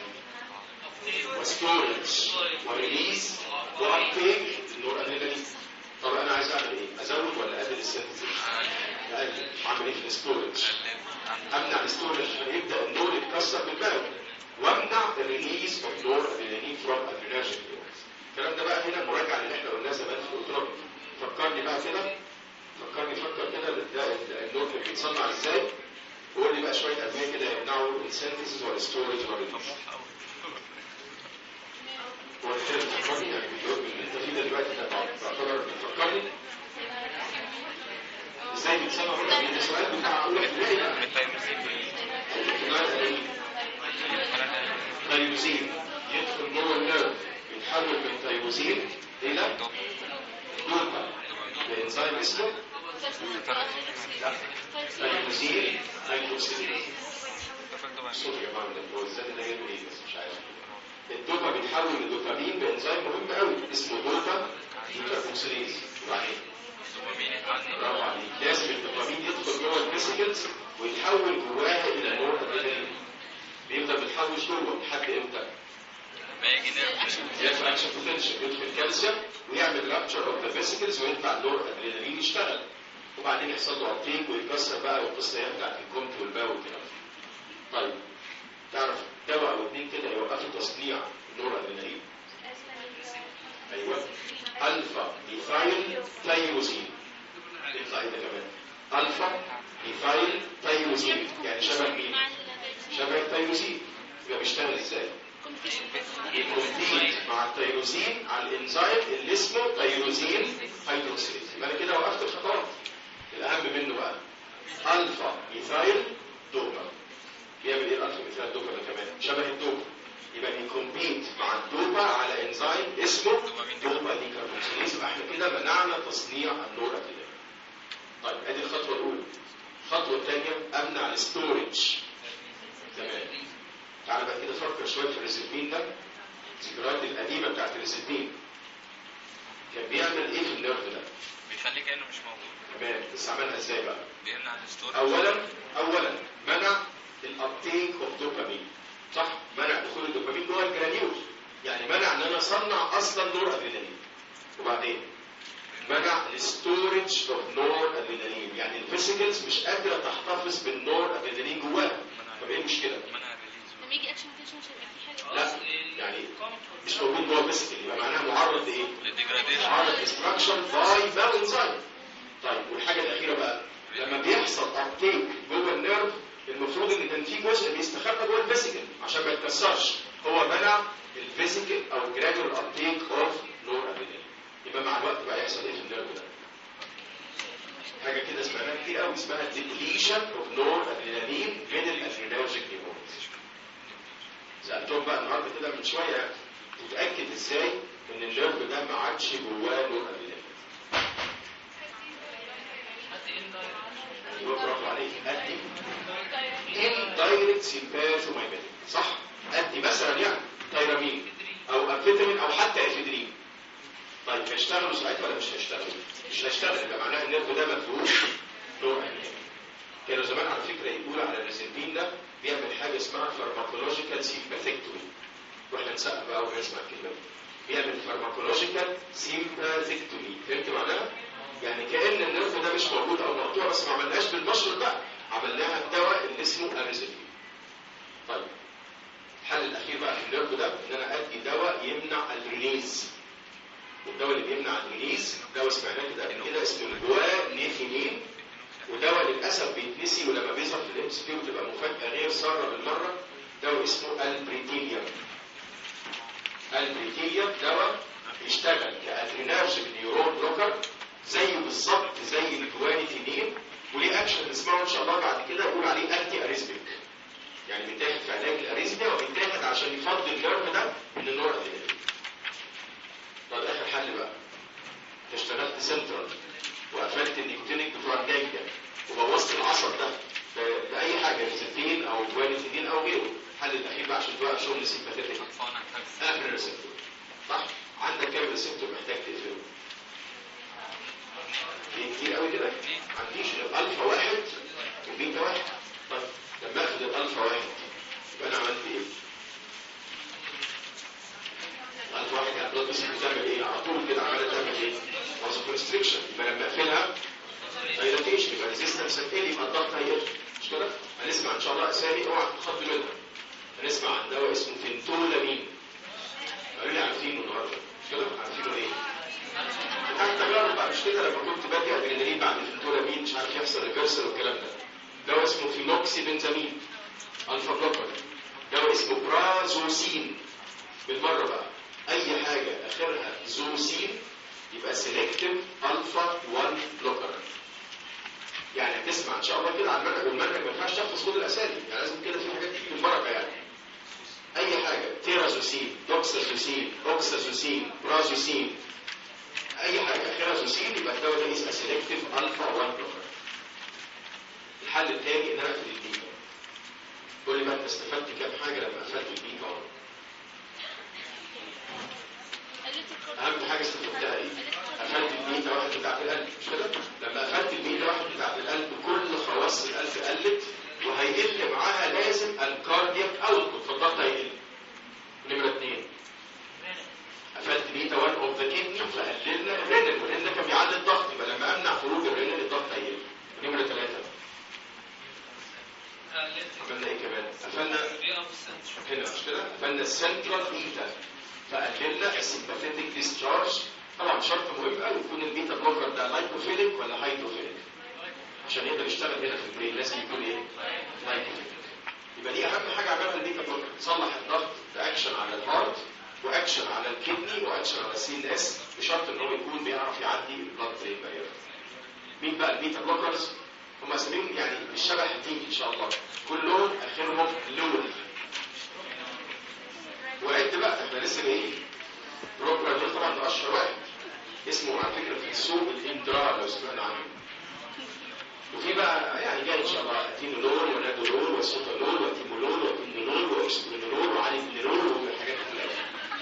وستورج وريليز وابتيك النور ادرينالين. طب انا عايز اعمل ايه؟ ازود ولا اقلل السيرفيسز؟ اقلل. اعمل ايه في الستورج؟ امنع الستورج فيبدا النور يتكسر بالبلد، وامنع الريليز اوف نور ادرينالين فروم ادرينالين. الكلام ده بقى هنا مراجعه اللي احنا قلناه زمان في الاوتروبي. فكرني بقى كده، فكرني فكر كده النور كان بيتصنع ازاي. وقول لي بقى شويه ادويه كده يمنعوا السينثيسيس ولا ستورج ولا ريليز. هو الكلام بتفكرني يعني اللي انت فيه ده دلوقتي ده تعتبر بتفكرني ازاي بيتصنع هنا من السؤال بتاع اولى ابتدائي بقى. تايروزين يدخل جوه النيرف يتحول من تايروزين الى دوبا بانزيم اسمه تايروزين هيدروكسيليز. الصوت يا جماعه ده هو ازاي ده جاي منين بس مش عارف. الدوبا بيتحول لدوبامين بانزيم مهم قوي اسمه دوبا هيدروكسيليز. وبعدين برافو عليك لازم الدوبامين يدخل جوه الفيسيكلز ويتحول جواها الى نور ادرينالين. بيفضل بيتحوش جوه لحد امتى؟ ما يجي يدخل اكشن بوتنشال يدخل كالسيوم ويعمل رابتشر اوف ذا فيسيكلز ويطلع نور ادرينالين يشتغل وبعدين يحصل له ابتيك ويتكسر بقى والقصه هي بتاعت الكومت والباو والكلام. طيب تعرف دواء او اثنين كده يوقفوا تصنيع النور ادرينالين؟ ايوه الفا ميثايل تايروزين. يطلع ايه ده كمان؟ الفا ميثايل تايروزين يعني شبه مين؟ شبه التايروزين. يبقى بيشتغل ازاي؟ يكمبيت مع التايروزين على الانزيم اللي اسمه تايروزين هيدروكسيليز. يبقى انا كده وقفت الخطوات. الاهم منه بقى الفا ميثايل دوبا. بيعمل ايه الالفا ميثايل دوبا ده كمان؟ شبه الدوبا. يبقى يكمبيت مع الدوبا على انزيم اسمه دوبا ديكاربوكسيليز. يبقى احنا كده منعنا تصنيع النور ادرينالين. طيب ادي الخطوه الاولى. الخطوه الثانيه امنع الستورج. تمام. تعالى بقى كده فكر شويه في الريزلبين ده. الذكريات القديمه بتاعت الريزلبين كان بيعمل ايه في النيرف ده؟ بيخلي كانه مش موجود. تمام بس عملها ازاي بقى؟ بيمنع الستورج. اولا اولا منع الابتيك اوف دوبامين. صح؟ منع دخول الدوبامين جوه الجرانيول. يعني منع ان انا اصنع اصلا نور ادرينالين. وبعدين منع الستورج اوف نور ادرينالين. يعني الفيسيكلز مش قادره تحتفظ بالنور ادرينالين جواها. طب ايه المشكله؟ منع الريليز. لما يجي اكشن بوتنشال مش هيبقى في حاجه. لا يعني مش موجود جوه الفيسيكل يبقى معناها معرض لايه؟ للديجراديشن. معرض ديستراكشن باي باو انزايم. طيب والحاجه الاخيره بقى لما بيحصل ابتيك جوه النيرف المفروض ان كان في جزء بيستخبى جوه الفيسيكل عشان ما يتكسرش. هو منع الفيسيكل او جراديوال ابتيك اوف نور ادرينالين. يبقى مع الوقت بقى يحصل ايه في النيرف ده؟ حاجه كده سمعناها كتير قوي اسمها ديبليشن اوف نور ادرينالين من الادرينرجيك نيورونز. سالتهم بقى النهارده كده من شويه تتاكد ازاي ان النيرف ده ما عادش جواه نور ادرينالين. ايوه برافو عليك. ادي اندايركت سيمباثومايميتيك. صح؟ ادي مثلا يعني تايرامين او امفيتامين او حتى افيدرين. طيب هيشتغلوا ساعتها ولا مش هيشتغلوا؟ مش هيشتغل. يبقى معناها النيرف ده ما فيهوش نور ادرينالين. كانوا زمان على فكره يقولوا على الريزلبين ده بيعمل حاجه اسمها فارماكولوجيكال سيمباثيكتومي. واحنا نسقف بقى ونسمع الكلمه دي. بيعمل فارماكولوجيكال سيمباثيكتومي. فهمت معناها؟ يعني كأن النيرف ده مش موجود او مقطوع بس ما عملناش بالبشر بقى. عملناها الدواء اللي اسمه اريزلبين. طيب الحل الاخير بقى في النيرف ده ان انا ادي دواء يمنع الريليز. والدواء اللي بيمنع الريليز دواء سمعناه كده قبل كده اسمه الجوانيثينين. ودواء للاسف بيتنسي ولما بيظهر في الام سي كيو بتبقى مفاجاه غير ساره بالمره. دواء اسمه البريتينيوم. البريتينيوم دواء بيشتغل كادرينرجيك نيورون بلوكر زيه بالظبط زي الجوانيثينين وليه اكشن نسمعه ان شاء الله بعد كده يقول عليه انتي اريزميك. يعني بيتاخد في علاج الاريزميا وبيتاخد عشان يفضي النيرف ده من النور ادرينالين. طب اخر حل بقى. اشتغلت سنترال وقفلت النيكوتينيك بتوع الجانجليا وبوظت العصب ده باي حاجه ريزلبين او جوانيثينين او غيره. الحل الاخير بقى عشان توقف شغل السيمباثيك اخر الريسبتور. صح؟ عندك كام ريسبتور محتاج تقفله؟ كتير قوي كده. ما عنديش الالفا واحد والبيتا واحد. طيب لما اخد الالفا واحد يبقى انا عملت ايه؟ الالفا واحد يعني بلاد بس بتعمل ايه؟ على طول كده عماله تعمل ايه؟ وازو كونستريكشن. يبقى لما اقفلها دايلاتيشن يبقى ريزيستنس هتقل يبقى الضغط هيقل. مش كده؟ هنسمع ان شاء الله اسامي اوعى تخضوا منها. هنسمع عن دواء اسمه فينتولامين. قالوا لي عارفينه النهارده. مش كده؟ عارفينه ايه؟ بتاع التجارب بقى. مش كده لما كنت بدي ادرينالين بعد الفينتولامين مش عارف يحصل ريفرسال والكلام ده. دواء اسمه فينوكسيبنزامين الفا بلوكر. دواء اسمه برازوسين. بالمره بقى اي حاجه اخرها زوسين يبقى سيلكتيف الفا واحد بلوكر. يعني هتسمع ان شاء الله كده على المنهج، والمنهج ما ينفعش تحفظ كل الاسامي، يعني لازم كده في حاجات تيجي بالبركه. يعني اي حاجه تيرازوسين، دوكسازوسين، اوكسازوسين، برازوسين، اي حاجه اخرها زوسين يبقى الدواء ده اسمه سيلكتيف الفا واحد بلوكر. الحل الثاني ان انا اقفل البيتا. قول لي بقى انت استفدت كام حاجه لما قفلت البيتا؟ اهم حاجه استفدتها ايه؟ قفلت البيتا واحد بتاعت القلب، مش كده؟ لما قفلت البيتا واحد بتاعت القلب كل خواص القلب قلت، وهيقل معاها لازم الكاردياك اوتبوت، فالضغط هيقل. نمره اثنين قفلت بيتا واحد اوف ذا كدني فقللنا الرينال، والرينال كان بيعلي الضغط، يبقى لما امنع خروج الرينال الضغط هيقل. نمره ثلاثه قفلنا ايه كمان؟ قفلنا هنا، مش كده؟ قفلنا السنترال بيتا فقللنا السمباثيتك ديسشارج. طبعا شرط مهم قوي يكون البيتا بلوكر ده لايكوفيليك ولا هايدروفيليك عشان يقدر يشتغل هنا في البرين، لازم يكون ايه؟ لايكوفيليك. يبقى دي اهم حاجه عملها البيتا بلوكر، تصلح الضغط باكشن على الهارت واكشن على الكدني واكشن على السي ان اس، بشرط ان هو يكون بيعرف يعدي البلاد برين بارير. مين بقى البيتا بلوكرز؟ هم اسمين يعني الشبه هتيجي ان شاء الله، كلهم اخرهم لول. وعد بقى احنا لسه جايين. بروبرانول طبعا ده اشهر واحد، اسمه على فكره في السوق الاندرا لو سمعنا عنه. وفي بقى يعني جاي ان شاء الله اتينولول ونادولول وسوتانول وتيمولول وتيمولول واكسبرينولول وعليبنولول والحاجات كلها.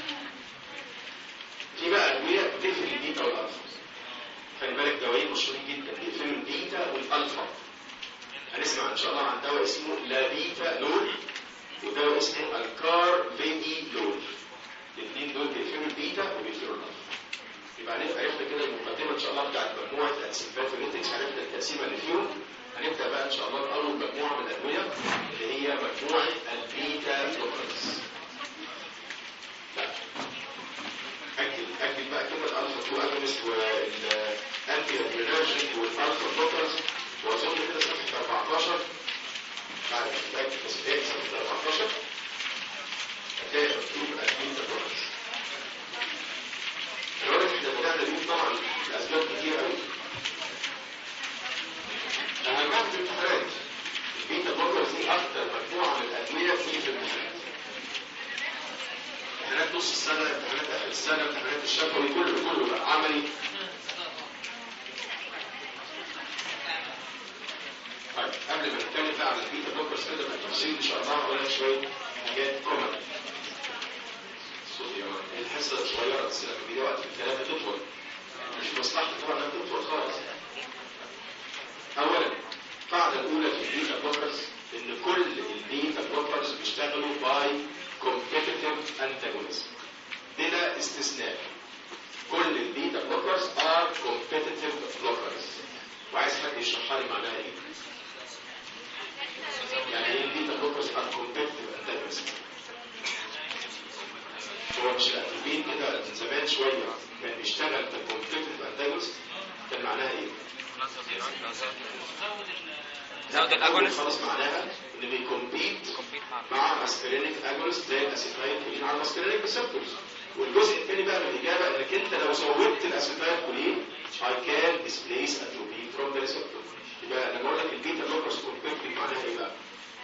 في بقى ادويه بتقفل البيتا والالفا. خلي بالك دوايين مشهورين جدا بيقفلوا البيتا والالفا. هنسمع ان شاء الله عن دواء اسمه لابيتا لول ودواء اسمه الكارفيدي لول. الاثنين دول بيقفلوا البيتا وبيقفلوا الالفا. يبقى عرفنا كده المقدمه ان شاء الله بتاعت مجموعه السيمباثوليتكس، عرفنا التقسيمه اللي فيهم. هنبدا بقى ان شاء الله باول مجموعه من الادويه اللي هي مجموعه البيتا بلوكرز. اكد اكد بقى كده الالفا اتنين اجونست والانتي ادرينرجيك والالفا بلوكرز، واظن كده صفحه اربعتاشر بعد كده تسجيل صفحه اربعتاشر هتلاقي مكتوب البيتا بلوكرز. الوقت احنا بدأنا بيه طبعا لأسباب كتير قوي. أهمها في الامتحانات. البيتا بلوكرز دي أكتر مجموعة من الأدوية بتيجي في الامتحانات. امتحانات نص السنة، امتحانات آخر السنة، امتحانات الشفوي، كله كله بقى عملي. طيب قبل ما نتكلم بقى على البيتا بلوكرز كده بالتفصيل إن شاء الله هقول لك شوية حاجات كومن. الحصة صغيرة بس لما بيجي وقت الكلام بتطول، مش مصلحة طبعا انها تطول خالص. أولا القاعدة الأولى في البيتا بلوكرز إن كل البيتا بلوكرز بيشتغلوا باي competitive antagonism بلا استثناء. كل البيتا بلوكرز are competitive blockers. وعايز حد يشرحها لي معناها إيه؟ يعني إيه البيتا بلوكرز are competitive antagonism؟ هو مش الاتروبين كده من زمان شويه كان بيشتغل ككومبيتيتيف انتاجونست، كان معناها ايه؟ زود الاجونست. خلاص معناها ان بيكومبيت مع اسبرينيك اجونست زي الاسيتايل كولين على الاسبرينيك ريسبتورز. والجزء الثاني بقى من الاجابه انك انت لو زودت الاسيتايل كولين I can displace atropine from the receptor. يبقى انا بقول لك البيتا بلوكرز كومبيتيتيف معناها ايه بقى؟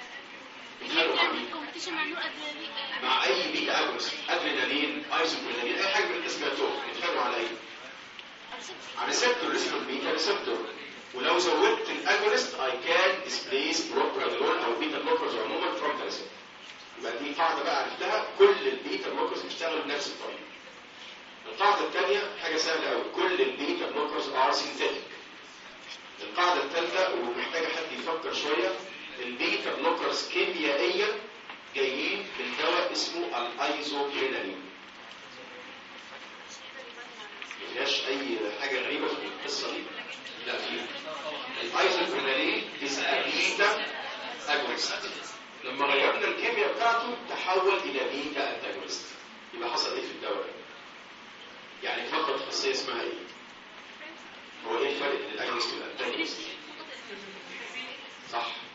مع اي بيتا اجونست، ادرينالين، ايزوبرينالين، اي حاجه من اللي سمعتوها بيتخانقوا على ايه؟ على ريسبتور اسمه البيتا ريسبتور. ولو زودت الاجونست اي كان ديسبليس بروبرانول او بيتا بلوكرز عموما فروم ذا ريسبتور. يبقى دي قاعده بقى عرفتها، كل البيتا بلوكرز بيشتغلوا بنفس الطريقه. القاعده الثانيه حاجه سهله قوي، كل البيتا بلوكرز ار سينثيتيك. القاعده الثالثه ومحتاجه حد يفكر شويه، البيتا بلوكرز كيميائيا جايين من دواء اسمه الايزوبرينالين. مفيهاش اي حاجه غريبه في القصه دي؟ لا فيها. الايزوبرينالين از بيتا اجونست. لما غيرنا الكيمياء بتاعته تحول الى بيتا انتاجونست. يبقى حصل ايه في الدواء؟ يعني فقط خاصيه اسمها ايه؟ هو ايه الفرق بين الاجونست والانتاجونست؟ صح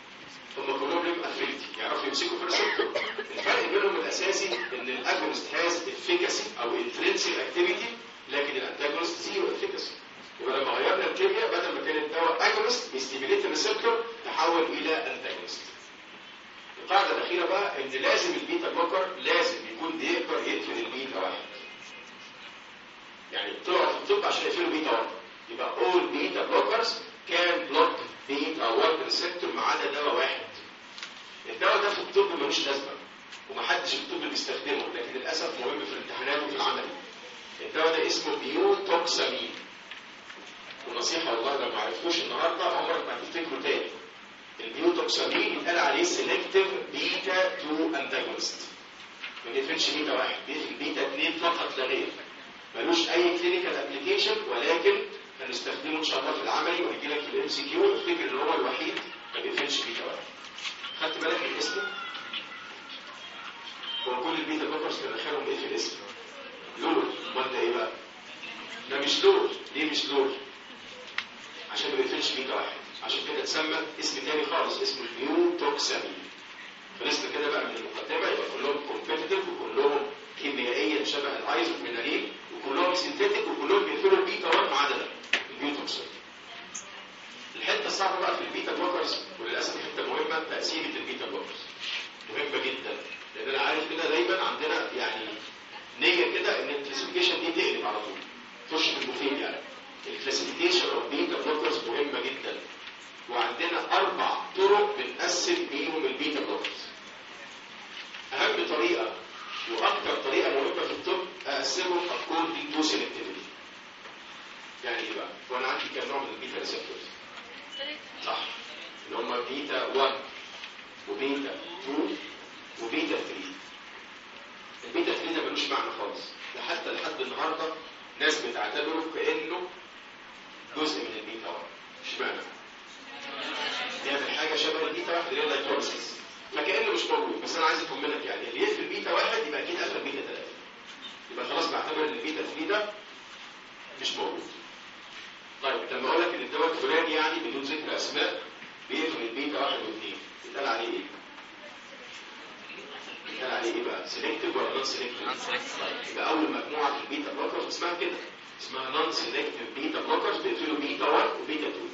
او انترنسيك اكتيفيتي، لكن الانتاجونست زيرو افيكاسي. يبقى لما غيرنا الكيمياء بدل ما كان الدواء اجونست يستيميليت الريسبتور تحول الى انتاجونست. القاعده الاخيره بقى ان لازم البيتا بلوكر لازم يكون بيقدر يقفل البيتا واحد. يعني طلعوا في الطب عشان يقفلوا بيتا واحد، يبقى all بيتا بلوكرز كان بلوك بيتا واحد ريسبتور ما عدا دواء واحد. الدواء ده في الطب ملوش لازمه ومحدش في الطب بيستخدمه، لكن للاسف مهم في الامتحانات وفي العمل. الدواء ده اسمه بيوتوكسامين. ونصيحه والله لو ما عرفتوش النهارده عمرك ما هتفتكروا تاني. البيوتوكسامين يتقال عليه سيلكتيف بيتا اتنين انتاجونست. ما بيقفلش بيتا واحد، بيقفل بيتا اتنين فقط لا غير. ملوش اي كلينيكال ابلكيشن، ولكن هنستخدمه ان شاء الله في العملي وهيجي لك في الام سي كيو. افتكر ان هو الوحيد ما بيقفلش بيتا واحد. خدت بالك من اسمه؟ هو كل البيتا بلوكرز كان دخلهم ايه في الاسم؟ لول. امال ده ايه بقى؟ ده مش لول. ليه مش لول؟ عشان ما بيقفلش بيتا واحد، عشان كده اتسمى اسم تاني خالص اسمه البيوتوكسامين. خلصنا كده بقى من المقدمه، يبقى كلهم كومبيتيتيف وكلهم كيميائيا شبه الايزوفينالين وكلهم سينثيتيك وكلهم بيقفلوا البيتا واحد ما عدا ده البيوتوكسامين. الحته الصعبه بقى في البيتا بلوكرز، وللاسف حته مهمه، تقسيمه البيتا بلوكرز مهمه جدا، لان انا عارف كده دايما عندنا يعني نيه كده ان الكلاسيفيكيشن دي تقلب على طول تخش في المفيد. يعني الكلاسيفيكيشن اوف بيتا بلوكرز مهمه جدا، وعندنا اربع طرق بنقسم بيهم البيتا بلوكرز. اهم طريقه واكثر طريقه مهمه في الطب اقسمهم اكوردنج تو سيلكتيفيتي. يعني ايه بقى؟ وانا عندي كام نوع من البيتا ريسبتورز؟ صح، اللي هم بيتا واحد وبيتا اتنين وبيتا تلاتة. البيتا تلاتة ده ملوش معنى خالص، ده حتى لحد النهارده ناس بتعتبره كانه جزء من البيتا واحد. اشمعنى؟ بيعمل حاجه شبه البيتا واحد اللي هي لايكوزيس، فكانه مش موجود. بس انا عايز اطمنك يعني اللي يقفل بيتا واحد يبقى اكيد قفل بيتا تلاتة، يبقى خلاص بعتبر ان البيتا تلاتة ده مش موجود. طيب لما اقول لك ان الدواء الفلاني يعني بدون ذكر اسماء بيقفل البيتا واحد واثنين، يتقال عليه ايه؟ يتقال عليه ايه بقى؟ سيلكتيف ولا نون سيلكتيف؟ يبقى اول مجموعه في البيتا بلوكرز اسمها كده، اسمها نون سيلكتيف بيتا بلوكرز، بيقفلوا بيتا واحد وبيتا اتنين.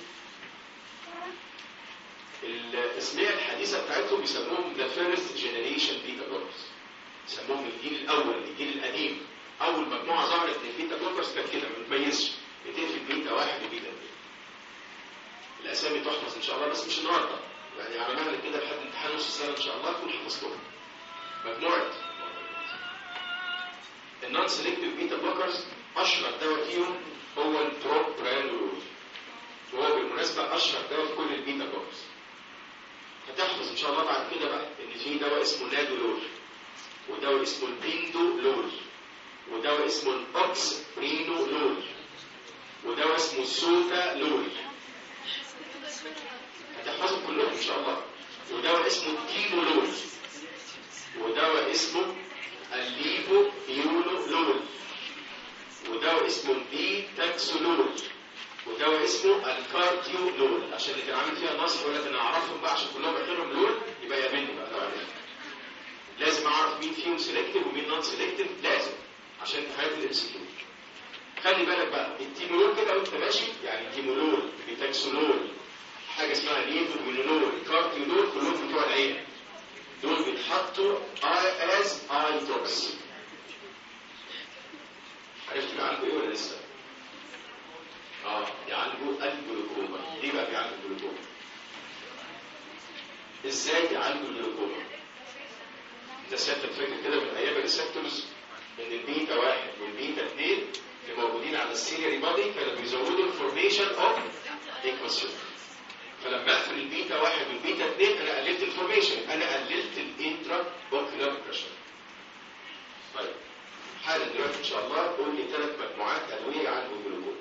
التسميه الحديثه بتاعتهم بيسموهم ذا فيرست جنريشن بيتا بلوكرز، بيسموهم الجيل الاول، الجيل القديم. اول مجموعه ظهرت للبيتا بلوكرز كانت كده ما بتميزش، بتقفل بيتا واحد وبيتا اتنين. الاسامي تحفظ ان شاء الله بس مش النهارده، يعني على مهلك كده لحد امتحان نص السنه ان شاء الله تكون حفظتهم. مجموعه النون سيلكتيف بيتا بلوكرز اشهر دواء فيهم هو البروبرانولول، وهو بالمناسبه اشهر دواء في كل البيتا بلوكرز. هتحفظ ان شاء الله بعد كده بقى ان في دواء اسمه نادولول، ودواء اسمه البيندولول، ودواء اسمه الاوكسبرينولول، ودواء اسمه السوتالول. هتحفظهم كلهم ان شاء الله. ودواء اسمه الكيمولول، ودواء اسمه الليفوفيولول، ودواء اسمه البيتاكسولول، ودواء اسمه الكارديولول. عشان اللي كان عامل فيها نصب ولا انا اعرفهم بقى عشان كلهم اخرهم لول يبقى يقابلني بقى طبعا. لازم اعرف مين فيهم سيلكتيف ومين نون سيلكتيف، لازم عشان في حياه الام سي كيو. خلي بالك بقى التيمولول كده وانت ماشي، يعني تيمولول، بيتاكسولول، حاجه اسمها ليفوفيولول، كارديولول، كلهم بتوع العين. دول بيتحطوا از اي دروبس. عرفت بيعالجوا ايه ولا لسه؟ اه بيعالجوا الجلوكوما. ليه بقى بيعالجوا الجلوكوما؟ ازاي بيعالجوا الجلوكوما؟ انت سيادتك فاكر كده من ايام الريسبتورز ان البيتا واحد والبيتا اثنين اللي موجودين على السيلياري بادي كانوا بيزودوا الفورميشن اوف ايكوسيوم. فلما اقفل البيتا واحد والبيتا اثنين انا قللت الفورميشن، انا قللت الانترا اوكيولار بريشر. طيب حالا دلوقتي ان شاء الله قول لي ثلاث مجموعات ادويه عن الجلوكوما.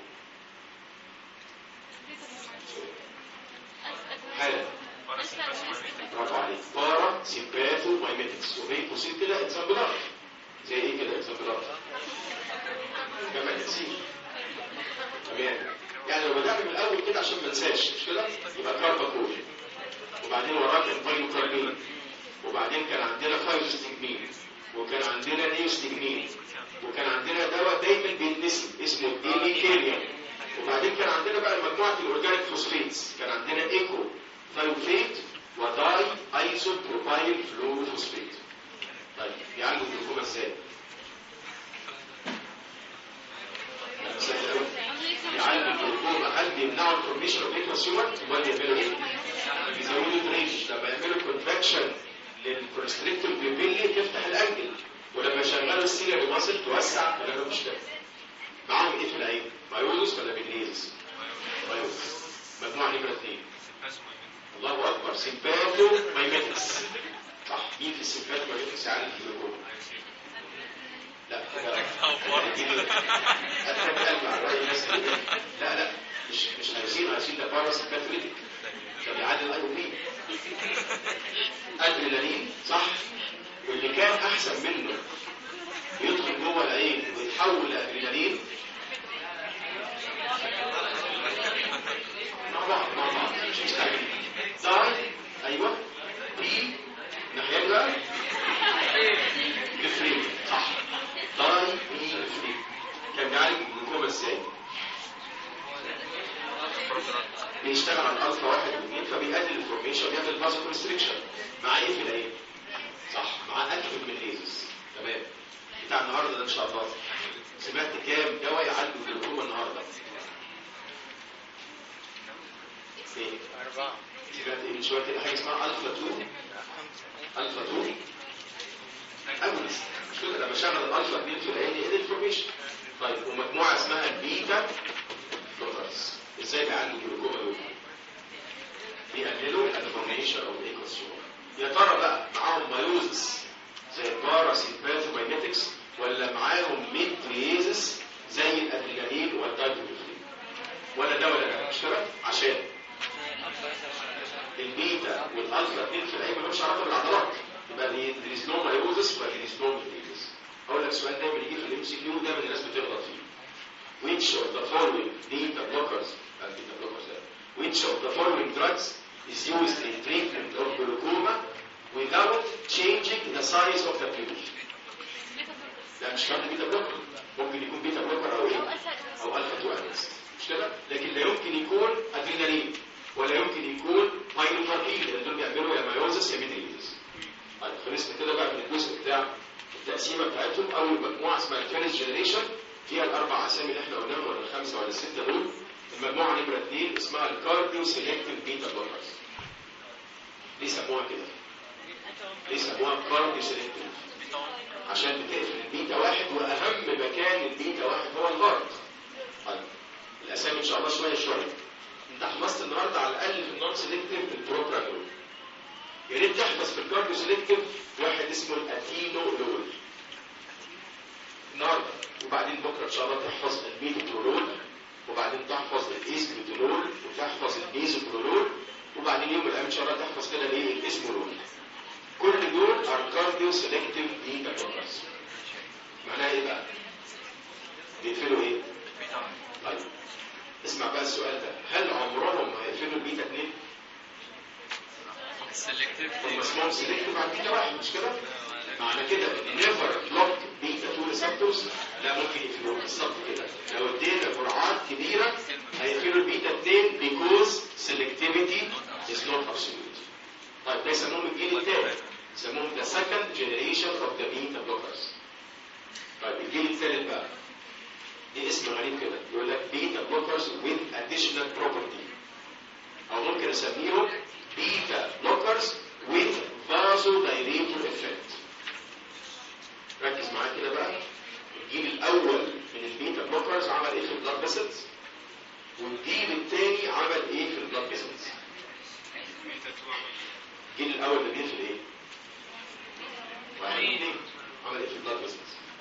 حالا برافو عليك. بارا سيمباثو مايميتكس، وبين قوسين كده اكزامبلات. زي ايه كده اكزامبلات؟ جمع تنسيق. تمام، يعني لو بدأنا من الاول كده عشان ما انساش مش كده؟ يبقى كارباكول، وبعدين وراه كان بايلوكاربين، وبعدين كان عندنا فايروستيجمين، وكان عندنا نيوستجمين، وكان عندنا دواء دايما بيتنسي اسمه ايميكيليا، وبعدين كان عندنا بقى مجموعه الاورجانيك فوسفيتس، كان عندنا ايكو ثايوفيت وداي ايزو بروبايل فلوروفوسفيت. طيب يعالجوا الجلوكوما ازاي؟ يعالجوا الجلوكوما، هل بيمنعوا الفورميشن اوف ليكوسيومر ولا يعملوا ايه؟ بيزودوا درينج، لما يعملوا كونتراكشن للكونستريكتور بيبيلي تفتح الانجل، ولما يشغلوا السيلري ماسل توسع كلامه مش فاهم. معاهم ايه في العين؟ مايوزس ولا بيليز؟ مايوزس. مجموعه نمره اثنين. الله اكبر، سيمباتو مايميتكس. صح، مين في السيمباتو مايميتكس يعالج الجلوكوما؟ لا لا لا مش مش عايزين عايزين ده بارا سيمباتوليتيك، ده بيعالج الاي او بي. ادرينالين صح، واللي كان احسن منه يدخل جوه العين ويتحول لادرينالين مع بعض مع بعض مش مستعجلين. داي ايوه بي ناحيه بقى بفريم صح، داي بي بفريم. كان بيعالج الجلوكوما ازاي؟ بيشتغل على الالفا واحد واثنين فبيقلل الفورميشن ويعمل فازو كونستريكشن. مع ايه في العين؟ صح، مع اكتف من ليزز. تمام، بتاع النهارده ده ان شاء الله. سمعت كام دواء يعالج الجلوكوما النهارده؟ ايه؟ أربعة. سمعت ايه من شويه كده؟ حاجه اسمها الفا اثنين. الفا اثنين اجونست، مش كده؟ لما شغل الالفا اثنين في العين يقلل الفورميشن. طيب ومجموعه اسمها البيتا بلوكرز، ازاي بيعالجوا الجلوكوما دول؟ بيقللوا الفورميشن او الايكوسيوم. يا ترى بقى معاهم مايوزس زي البارا سيمباتو مايميتكس ولا معاهم ميتريزس زي الادرينالين والدايكلوفين؟ ولا ده ولا ده؟ مش كده؟ عشان البيتا والالفا اثنين في العين مالهمش علاقه بالعضلات، يبقى there is no meiosis ولا there is no mitosis. اقول لك سؤال دايما يجي في الام سي كيو دايما الناس بتغلط فيه. Which of the following beta blockers uh, beta blockers uh, which of the following drugs is used in treatment of glaucoma without changing the size of the pupil؟ لا مش شرط بيتا بلوكر، ممكن يكون بيتا بلوكر او ايه؟ او الفا اثنين اجونست، مش كده؟ لكن لا يمكن يكون ادرينالين ولا يمكن يكون بايلوفاركين، لان دول بيعملوا يا مايوزس يا ميتريزس. طيب خلصنا كده بقى من الجزء بتاع التقسيمه بتاعتهم. اول مجموعه اسمها الفيرست جنريشن، فيها الاربع اسامي اللي احنا قلناهم ولا الخمسه ولا السته دول. المجموعه نمره اثنين اسمها الكارديو سيلكتيف بيتا بلوكرز. ليه سموها كده؟ ليه سموها كارديو سيلكتيف؟ عشان بتقفل البيتا واحد، واهم مكان البيتا واحد هو الهارت. طيب الاسامي ان شاء الله شويه شويه. انت حفظت النهارده على الاقل في النون سيلكتيف البروبرانول. يا ريت تحفظ في الكارديو سيلكتيف واحد اسمه الاتينولول النهارده، وبعدين بكره ان شاء الله تحفظ البيتولول، وبعدين تحفظ الايزبيتولول، وتحفظ البيزوبرولول، وبعدين يوم الايام ان شاء الله تحفظ كده الايه؟ الاسمولول. كل دول ار كارديو سيلكتيف بيتا بلوكرز. معناها ايه بقى؟ بيقفلوا ايه؟ طيب اسمع بقى السؤال ده، هل عمرهم ما هيقفلوا البيتا اثنين؟ سيلكتيف هم اسمهم سيلكتيف على البيتا واحد مش كده؟ معنى كده نيفر بلوك بيتا اثنين ريسبتورز، لا ممكن يقفلوها بالظبط كده. لو ادينا جرعات كبيره هيقفلوا البيتا اثنين because selectivity is not absolute. طيب ده يسموهم الجيل الثاني، يسموهم the second generation of the beta blockers. طيب الجيل الثالث بقى دي اسم غريب كده، يقول لك بيتا بلوكرز with additional property، او ممكن اسميهم بيتا بلوكرز with vasodilator effect. ركز معايا كده بقى. الجيل الاول من البيتا بلوكرز عمل ايه في البلاد فيسلز، والجيل الثاني عمل ايه في البلاد فيسلز؟ الجيل الاول اللي بيقفل ايه؟ واحد اثنين عمل ايه في البلاد فيسلز؟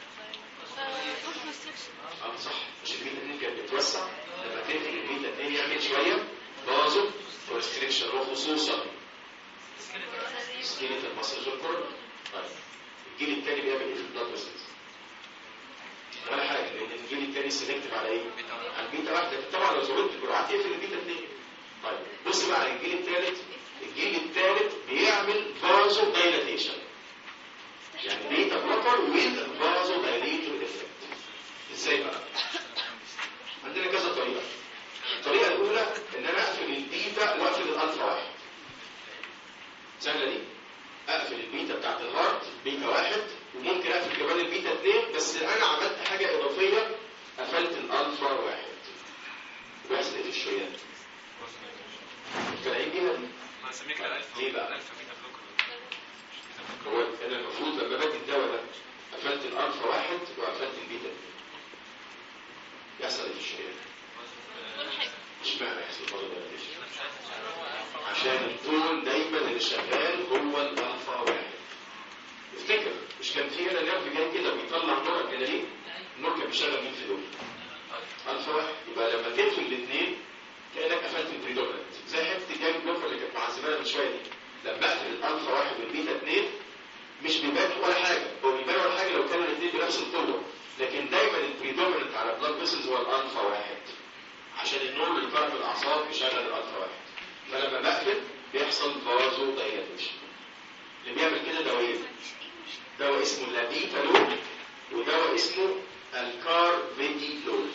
اه صح، مش البيتا اثنين كانت بتتوسع، لما تقفل البيتا اثنين يعمل شويه بازو كونستريكشن، وخصوصا سكيلتال ماسلز والكورنيا. طيب الجيل الثاني بيعمل ايه في البلاد فيسلز؟ ولا حاجه، لان الجيل الثاني سيلكتيف على ايه؟ على البيتا واحده. طبعا لو زودت الجرعات يقفل البيتا اثنين. طيب بص بقى على الجيل الثالث. الجيل الثالث بيعمل فازو دايلاتيشن، يعني بيتا بلوكر الفا with vasodilator effect. ازاي بقى؟ عندنا كذا طريقه. الطريقه الاولى ان انا اقفل البيتا واقفل الالفا واحد. سهله دي. اقفل البيتا بتاعت الهارت بيتا واحد، وممكن اقفل كمان البيتا اثنين، بس انا عملت حاجه اضافيه، قفلت الالفا واحد. بيحصل ايه في الشريان؟ مقتنعين بيها دي؟ ما سميك الالفا. ليه بقى؟ الالفا بيتا بلوكر. هو انا المفروض لما بدي الدواء ده قفلت الالفا واحد وقفلت البيتا اثنين. يحصل ايه في الشريان؟ اشمعنى يحصل برضه دايلاتيشن؟ عشان الطول دايما اللي شغال هو الالفا واحد. افتكر مش كان في هنا نيرف جاي كده بيطلع نور الادرينالين؟ النور كان بيشغل مين في دول؟ الفا واحد. يبقى لما تقفل الاثنين كانك قفلت البريدومينانت، زي حته الجاي بلوكر اللي كانت معذبانا من شويه دي. لما اقفل الالفا واحد والبيتا اثنين مش بيبان ولا حاجه، هو بيبان ولا حاجه لو كانوا الاثنين بنفس القوه، لكن دايما البريدومينانت على بلاد فيسلز هو الالفا واحد، عشان النور اللي طالع من الاعصاب بيشغل الالفا واحد. فلما بقفل بيحصل فازو دايلاتيشن. اللي بيعمل كده دوايين، دواء اسمه لابيتالول ودواء اسمه الكارفيديلول.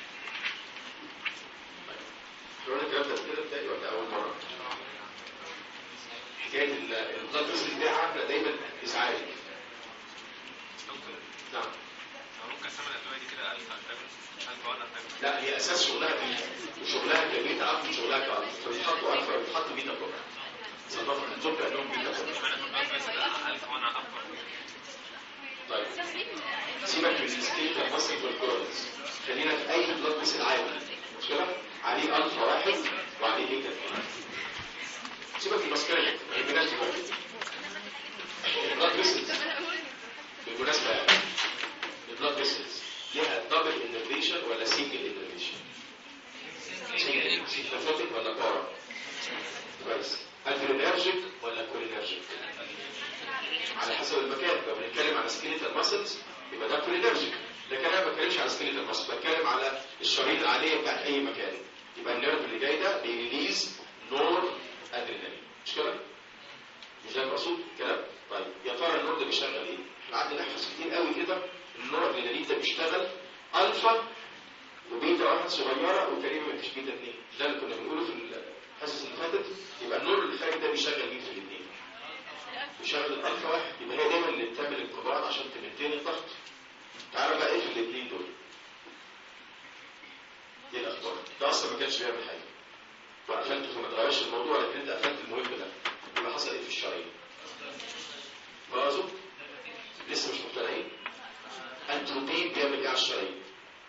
لو انا الكلام ده كده بتاعي ولا اول مره؟ حكايه البلاد فيسل دي عامله دايما ازعاج. نعم. ممكن اسمي الادويه دي كده الفا الفا ولا الفا؟ لا، هي اساس شغلها بيتا، وشغلها كبيتا اكتر من شغلها كالفا، فبيتحطوا الفا وبيتحطوا بيتا بلوكر. صنفوا الزوج كانهم بيتا بلوكر. الفا وانا اكبر. طيب سيبك من السكيلتال ماسل والكورنز، خلينا في اي بلاد فيسل عادي، مش كده؟ عليه الفا واحد وعليه بيتا اثنين. سيبك من الماسكرينج، ما يهمناش دلوقتي. البلاد فيسلز بالمناسبه يعني البلاد فيسلز ليها دبل انرفيشن ولا سنجل انرفيشن؟ سنجل. سيمباثيك ولا بارا؟ كويس. ادرينرجيك ولا كولينرجيك؟ على حسب المكان. لو بنتكلم على سكيليتال ماسلز يبقى ده كولينرجيك، لكن انا ما بتكلمش على سكيليتال ماسل، بتكلم على الشرايين العاديه بتاعت اي مكان. يبقى النيرف اللي جاي ده بيريليز نور ادرينالين، مش كده؟ مش ده المقصود الكلام؟ طيب يا ترى النور ده بيشتغل ايه؟ احنا قعدنا نحفظ كتير قوي كده النور الادرينالين ده بيشتغل الفا وبيتا واحد صغيره وتقريبا ما فيش بيتا اثنين، ده اللي كنا بنقوله في الحصص اللي فاتت. يبقى النور اللي خارج ده بيشغل مين في الاثنين؟ بيشغل الالفا واحد. يبقى هي دايما اللي بتعمل انقباض عشان تمنتين الضغط. تعالى بقى ايه في الاثنين دول؟ ايه الاخبار؟ ده اصلا ما كانش بيعمل حاجه وقفلته، فما تغيرش الموضوع، لكن انت قفلت المهم ده. يبقى حصل ايه في الشرايين؟ برازو لسه مش مقتنعين؟ انتروبين بيعمل ايه على الشرايين؟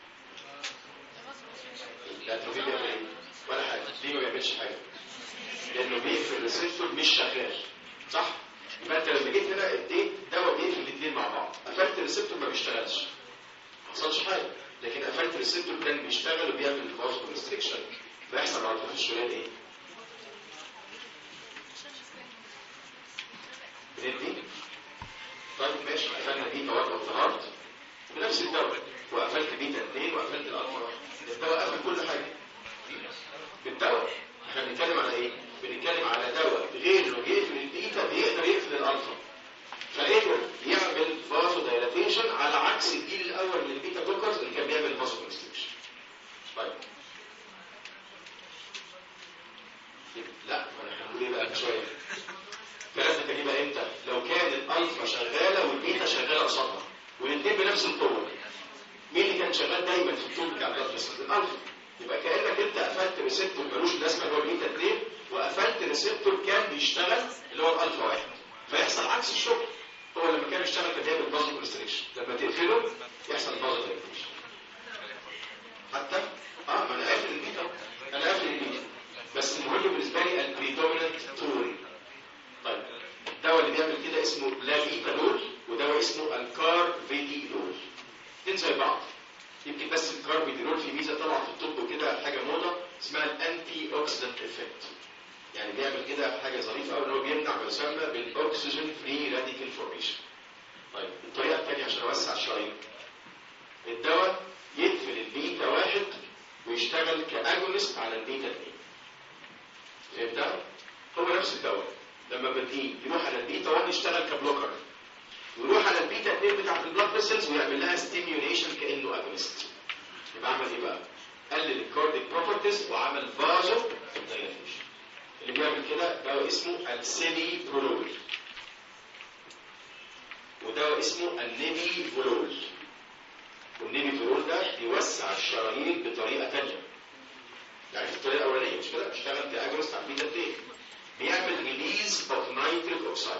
الانتروبين بيعمل ايه؟ ولا حاجه. ليه ما بيعملش حاجه؟ لانه بيقفل الريسبتور مش شغال، صح؟ يبقى انت لما جيت هنا اديت دواء بيقفل الاثنين مع بعض، قفلت الريسبتور ما بيشتغلش، ما حصلش حاجه، لكن قفلت الريسبتور كان بيشتغل وبيعمل فازو ريستريكشن، فيحصل على طول في الشريان ايه؟ بندي؟ طيب ماشي، قفلنا بيتا واحد وظهرت بنفس الدواء، وقفلت بيتا اثنين وقفلت الالفا. الدواء قفل كل حاجه بالدواء. احنا بنتكلم على ايه؟ بنتكلم على دواء غير انه بيقفل البيتا بيقدر يقفل الالفا، فقدر يعمل فازو دايلاتيشن على عكس الجيل الاول من البيتا بلوكرز اللي كان بيعمل فازو كونستريكشن. طيب لا، ما احنا هنقول ايه بقى من شويه؟ الكلام ده كان يبقى امتى؟ لو كان الالفا شغاله والبيتا شغاله قصادها والاثنين بنفس القوه. مين اللي كان شغال دايما في الطول بتاع البلاد فيسلز؟ الالفا. يبقى كانك انت قفلت ريسبتور ملوش لازمه اللي هو البيتا اثنين، وقفلت ريسبتور كان بيشتغل اللي هو الالفا واحد، فيحصل عكس الشغل. هو لما كان يشتغل كان بيعمل فازو كونستريكشن، لما تقفله يحصل فازو دايلاتيشن. حتى اه ما انا قافل البيتا، انا قافل البيتا، بس المهم بالنسبه لي البريدومينانت تول. طيب الدواء اللي بيعمل كده اسمه لابيتالول ودواء اسمه الكارفيديلول. الاثنين زي بعض، يمكن بس الكارفيديلول في ميزه طبعا في الطب وكده، حاجه موضه اسمها الانتي اوكسيدنت افكت، يعني بيعمل كده حاجه ظريفه قوي ان هو بيمنع ما يسمى بالاكسجين فري راديكال فورميشن. طيب الطريقه الثانيه عشان اوسع الشرايين، الدواء يقفل البيتا واحد ويشتغل كاجونست على البيتا اثنين. فهمت؟ هو نفس الدواء لما بديه يروح على البيتا واحد يشتغل كبلوكر، ويروح على البيتا اتنين بتاعت البلاد فيسلز ويعمل لها ستيميوليشن كانه اجونست. يبقى عمل ايه بقى؟ قلل الكارديك بروبرتيز وعمل فازو دايلاتيشن. اللي بيعمل كده دواء اسمه السيلي برولول، ودواء اسمه النيبي برولول. والنيبي برولول ده بيوسع الشرايين بطريقه ثانيه. يعني في الطريقه الاولانيه مش كده اشتغل كاجونست على البيتا اتنين، بيعمل ريليز اوف نيتريك اوكسايد.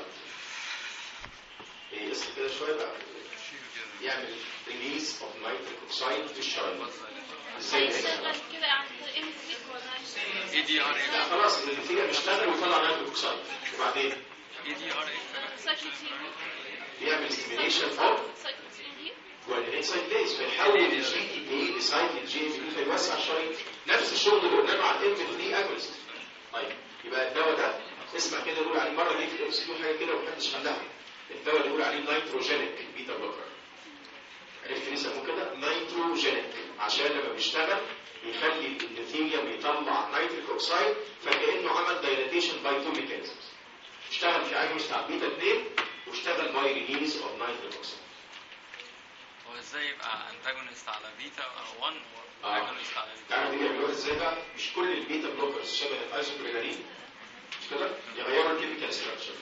ايه بس كده شويه بقى، يعمل ريليز اوف نيتريك اوكسايد في الشرايين. ازاي هيشتغل كده عند ام سي ولا اي دي ار لا اي خلاص النتيجه بيشتغل ويطلع نيتريك اوكسايد. وبعدين اي دي ار اي سايكلوتين بيعمل ستيميليشن اوف سايكلوتين دي والانسايد دايز، فيحول الجي اي بي لسايكل جي اي بي فيوسع الشرايين. نفس الشغل اللي قلنا له على الام ثلاثة اجونست. طيب يبقى الدواء ده اسمع كده يقول عليه مره دي في الام سي كيو حاجه كده ومحدش خلاها. الدواء اللي يقول عليه نيتروجينيك بيتا بلوكر. عرفت ليه سموه كده؟ نيتروجينيك عشان لما بيشتغل يخلي النيثيليوم يطلع نيتريك اوكسايد، فكانه عمل دايلاتيشن باي تو ميكانيزمز. اشتغل كاجونست على بيتا اتنين واشتغل باي ريليز اوف نيتريك اوكسايد. هو ازاي يبقى انتاجونست على بيتا واحد اه وانتاجونست على بيتا؟ تعرف دي بيعملوها ازاي بقى؟ مش كل البيتا بلوكرز شبه الايزوبرينالين مش كده؟ يغيروا الكيميكال ستراكشر.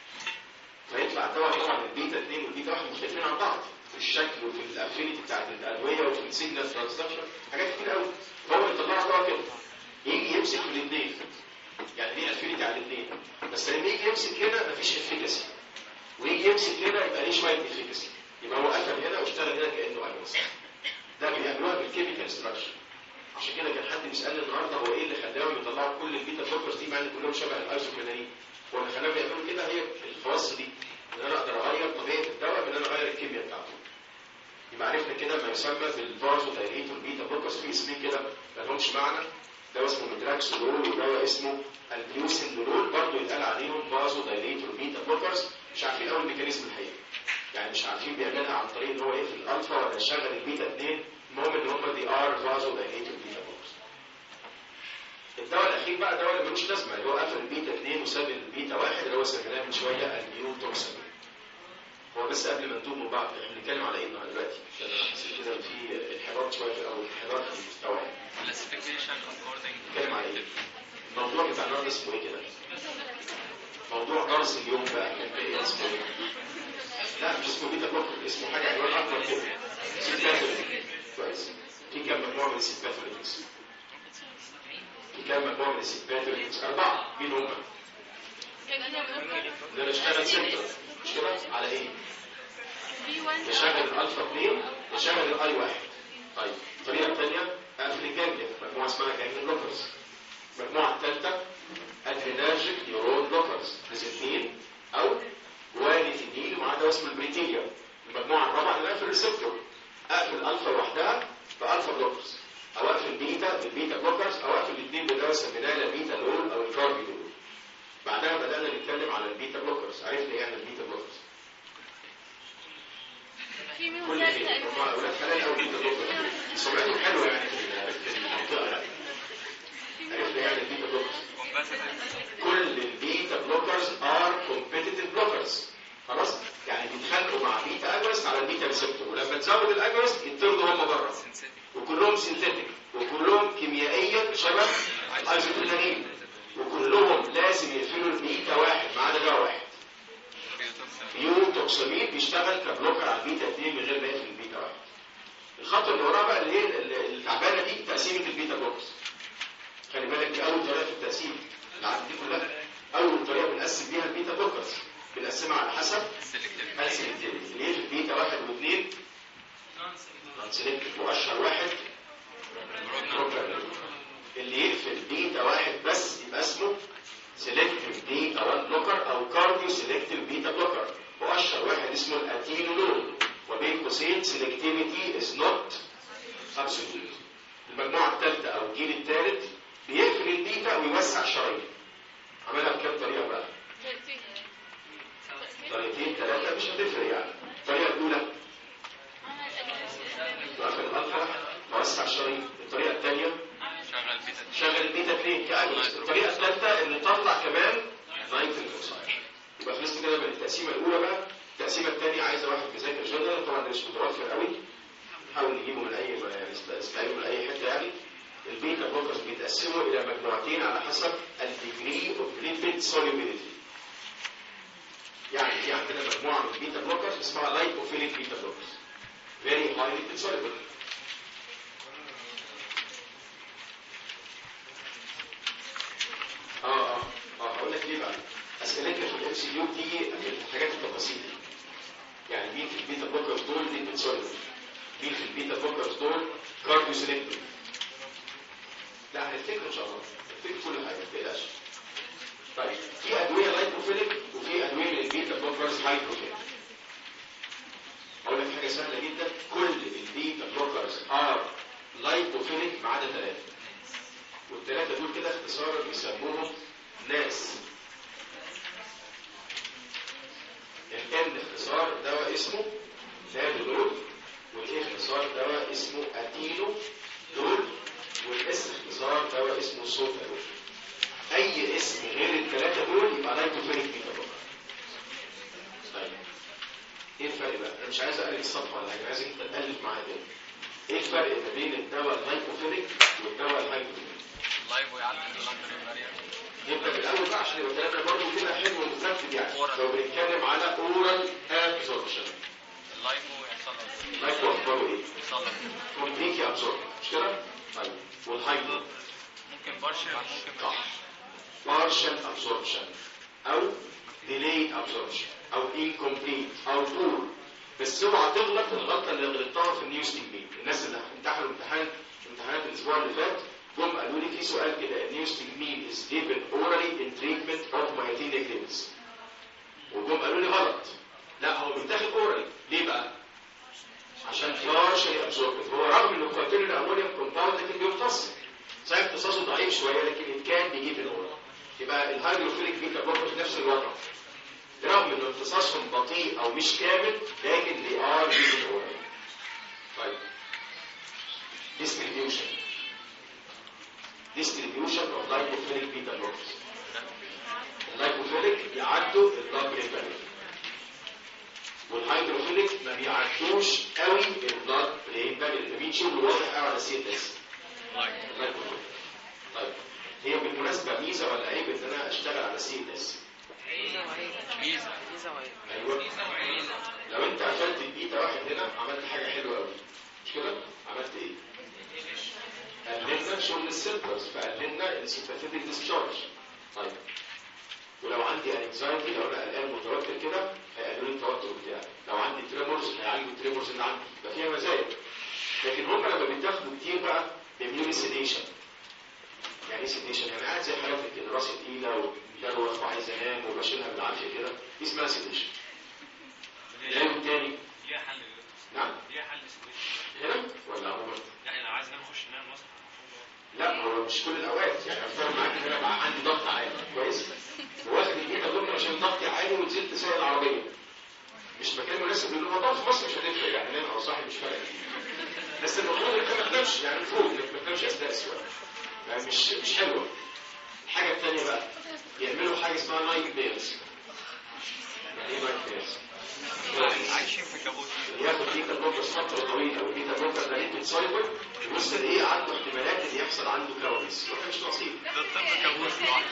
فيطلع الدواء طبعا البيتا اتنين والبيتا واحد مختلفين عن بعض في الشكل وفي الافينيتي بتاعت الادويه وفي السيجنال ترانسدكشن، حاجات كتير قوي. فهو يطلع دواء كده يجي يمسك في الاثنين، يعني ليه افينيتي على الاثنين، بس لما يجي يمسك هنا مفيش افيكاسي، ويجي يمسك هنا يبقى ليه شويه افيكاسي، يبقى هو قفل هنا واشتغل هنا كانه اجنس. ده بيعملوها بالكيميكال ستراكشر. عشان كده كان حد بيسالني النهارده هو ايه اللي خلاهم يطلعوا كل البيتا بلوكرز دي مع ان كلهم شبه الايزوبرينالين؟ هو اللي خلاهم يعملوا كده هي الخواص دي، ان انا اقدر اغير طبيعه الدواء بان انا اغير الكيمياء بتاعته. يبقى عرفنا كده ما يسمى بالفازو دايليتور بيتا بلوكرز، في اسمين كده ما لهمش معنى. دواء اسمه ميدراكسودول ودواء اسمه البيوسيندولول، برضه يتقال عليهم فازو دايليتور بيتا بلوكرز. مش عارفين اول الميكانيزم الحقيقي، يعني مش عارفين بيعملها عن طريق ان هو يقفل الالفا ولا يشغل البيتا اتنين. المهم ان هم دي ار فازو دايليتور بيتا بلوكرز. الدواء الاخير بقى الدواء اللي ملوش لازمه اللي هو قفل البيتا اتنين وساب البيتا واحد اللي هو سميناه من شويه البيوتوكسامين. هو بس قبل ما نتوب من بعض احنا بنتكلم على ايه النهارده دلوقتي؟ عشان انا حسيت كده في انحدار شويه في الاول، انحدار في المستوى. classification according بنتكلم على ايه؟ الموضوع بتاع النهارده اسمه ايه كده؟ موضوع درس اليوم بقى كان ايه اسمه ايه؟ لا مش اسمه بيتا بلوكر، اسمه حاجه عنوان اكبر كده. سيباثوليتكس. كويس. في كام مجموعه من السيباثوليتكس؟ في كام مجموعه من السيباثوليتكس؟ اربعه. مين هم؟ ده اشتغل سنتر مش كده؟ على ايه؟ يشغل الالفا اتنين يشغل الاي واحد. طيب الطريقه الثانيه اقفل الجانجليا، مجموعه اسمها جانجليا بلوكرز. المجموعه الثالثه ادرينرجيك نيورون بلوكرز، ريزيتين او جوانيتينيل ومعاه دواء اسمه البريتيليا. المجموعه الرابعه اللي اقفل الريسبتور، اقفل الالفا لوحدها بالفا بلوكرز، او اقفل بيتا بالبيتا بلوكرز، او اقفل الاثنين بدواء سميناه البيتا لول او الكاربيدول. بعدها بدانا نتكلم على البيتا بلوكرز. عرفنا يعني البيتا بلوكرز في منهم كل ثلاثة شيء. تقريبا. هم اولاد حلال قوي البيتا بلوكرز، سمعتهم حلوه يعني في المنطقه يعني. عرفنا يعني البيتا بلوكرز. كل البيتا بلوكرز ار كومبيتيتيف بلوكرز. خلاص؟ يعني بيتخانقوا مع بيتا اجونست على البيتا ريسبتور، ولما تزود الاجونست يطردوا هم بره. وكلهم سينثيتيك وكلهم كيميائيا شبه الايزوبرينالين، وكلهم لازم يقفلوا البيتا واحد ما عدا دواء واحد. بيوتوكسامين بيشتغل كبلوكر على البيتا اتنين من غير ما يقفل البيتا واحد. الخطوه اللي وراها بقى اللي هي التعبانه دي تقسيمه البيتا بلوكرز. خلي بالك دي اول طريقه في التقسيم العدد دي كلها. اول طريقه بنقسم بيها البيتا بلوكرز بنقسمها على حسب السلكتيفيتي. اللي هي في البيتا واحد واثنين نون سلكتيف، واشهر واحد اللي يقفل بيتا واحد بس يبقى اسمه سيلكتيف بيتا واحد بلوكر او كارديو سيلكتيف بيتا بلوكر، واشهر واحد اسمه الاتينولول، وبين قوسين سيلكتيفيتي از نوت ابسوليوت. المجموعه الثالثه او الجيل الثالث بيقفل البيتا ويوسع الشرايين. عملها بكام طريقه بقى؟ طريقتين ثلاثه مش هتفرق يعني. الطريقه الاولى وقفل الالفا ووسع الشرايين. الطريقه الثانيه شغل البيتا اتنين كاجونست. الطريقه الثالثه ان نطلع كمان نيتريك اوكسايد. يبقى خلصت كده من التقسيمه الاولى. بقى التقسيمه الثانيه مش متوفر قوي نحاول نجيبه من اي يعني نستعينه من اي حته يعني. البيتا بلوكرز بيتقسموا الى مجموعتين على حسب الديجري اوف ليبيد سوليبيليتي. يعني في عندنا مجموعه من البيتا بلوكرز اسمها لايبوفيليك بيتا بلوكرز very high lipid soluble. اه اه اه هقول لك ليه بقى. اسئلتنا في الام سي يو بتيجي في الحاجات التفاصيل. يعني مين في البيتا بلوكرز دول ليبيد سوليبل؟ مين في البيتا بلوكرز دول كارديو سيلكتيف؟ لا هنفتكر ان شاء الله، هنفتكر كل حاجه ما تقلقش. طيب في ادويه لايبوفيليك وفي ادويه للبيتا بلوكرز هايبوفيليك. اقول لك حاجه سهله جدا، كل البيتا بلوكرز ار لايبوفيليك ما عدا ثلاثه. والثلاثه دول كده اختصارا بيسموهم ناس. الان اختصار دواء اسمه نادولول، والايه اختصار دواء اسمه اتينو دول، والاس اختصار دواء اسمه سوتالول. اي اسم غير الثلاثه دول يبقى لايبوفيليك بيتا بلوكر. طيب ايه الفرق بقى؟ انا مش عايز اقلب الصفحه ولا حاجه، عايزك انت تالف معايا تاني. ايه الفرق ما بين الدواء اللايبوفيليك والدواء الهايبوفيليك؟ اللايبو يعدي البلاد برير. نبدا بالاول بقى عشان يبقى كلامنا برضه كده حلو ومترتب يعني. لو بنتكلم على اورال ابزوربشن، اللايبو يحصل له اللايبو اخباره ايه؟ يحصل له كومبليتلي ابزورب مش كده؟ طيب والهايبو ممكن بارشل ممكن صح. partial absorption او delayed absorption او incomplete او poor. بس اوعى تغلط الغلطه اللي غلطتها في النيوز تكنيك. الناس اللي امتحنوا امتحان امتحانات الاسبوع اللي فات جم قالوا لي في سؤال كده النيوز تكنيك is given orally in treatment of myasthenia gravis. وجم قالوا لي غلط. لا هو بيتاخد orally. ليه بقى؟ عشان partially absorbed. هو رغم انه قاتل الامونيوم كومباوند لكن بيمتص. صحيح امتصاصه ضعيف شويه لكن كان بيجيب الاورال. يبقى الهيدروفيليك بيتا بلوكر في نفس الوضع. رغم ان امتصاصهم بطيء او مش كامل لكن they are given oral. طيب distribution distribution of lipophilic beta blockers. اللايبوفيليك بيعدوا البلاد برين بارير، والهيدروفيليك ما بيعدوش قوي البلاد برين بارير. ده بيشوف واضح قوي على السي اس. اللايبوفيليك. طيب هي بالمناسبه ميزه ولا عيب ان انا اشتغل على السي اس؟ ميزه ايوه لو انت قفلت البيتا واحد هنا عملت حاجه حلوه قوي مش كده؟ عملت ايه؟ قللنا شغل السيلفرز فقللنا السيمباثيتك ديسشارج. طيب ولو عندي انكزايتي لو انا قلقان متوتر كده هيقللوا لي التوتر بتاعي. لو عندي تريمورز هيعالجوا التريمورز اللي عندي. يبقى فيها مزايا. لكن هم لما بيتاخدوا كتير بقى بيعملوا لي سيديشن. يعني ايه سيديشن؟ يعني قاعد زي حالاتك كده راسي تقيله ومدروخ وعايز انام وبشيلها بالعافيه كده، دي اسمها سيديشن. العيب الثاني ليها حل. نعم ليها حل سيديشن هنا ولا عموما؟ يعني لو عايز انام اخش انام واصحى. لا هو مش كل الاوقات. يعني افترض معاك ان انا بقى عندي ضغط عالي كويس واخد البيتا بلوكر عشان ضغطي عالي ونزلت سايق العربيه مش مكان مناسب للموضوع. في مصر مش هتفرق يعني نام او صاحي مش فارق. بس المفروض انك ما تنامش، يعني المفروض انك ما تنامش اثناء السواقه. يعني مش مش حلوه. الحاجه الثانيه بقى يعملوا حاجه اسمها نايت بيرز. يعني ايه نايت بيرز؟ عايشين في كابوس. ياخد بيتا بلوكر فتره طويله والبيتا بلوكر ده ليه بتصايبه يوصل ايه عنده احتمالات ان يحصل عنده كوابيس واحنا مش ناقصين. ده الطب كابوس لوحده.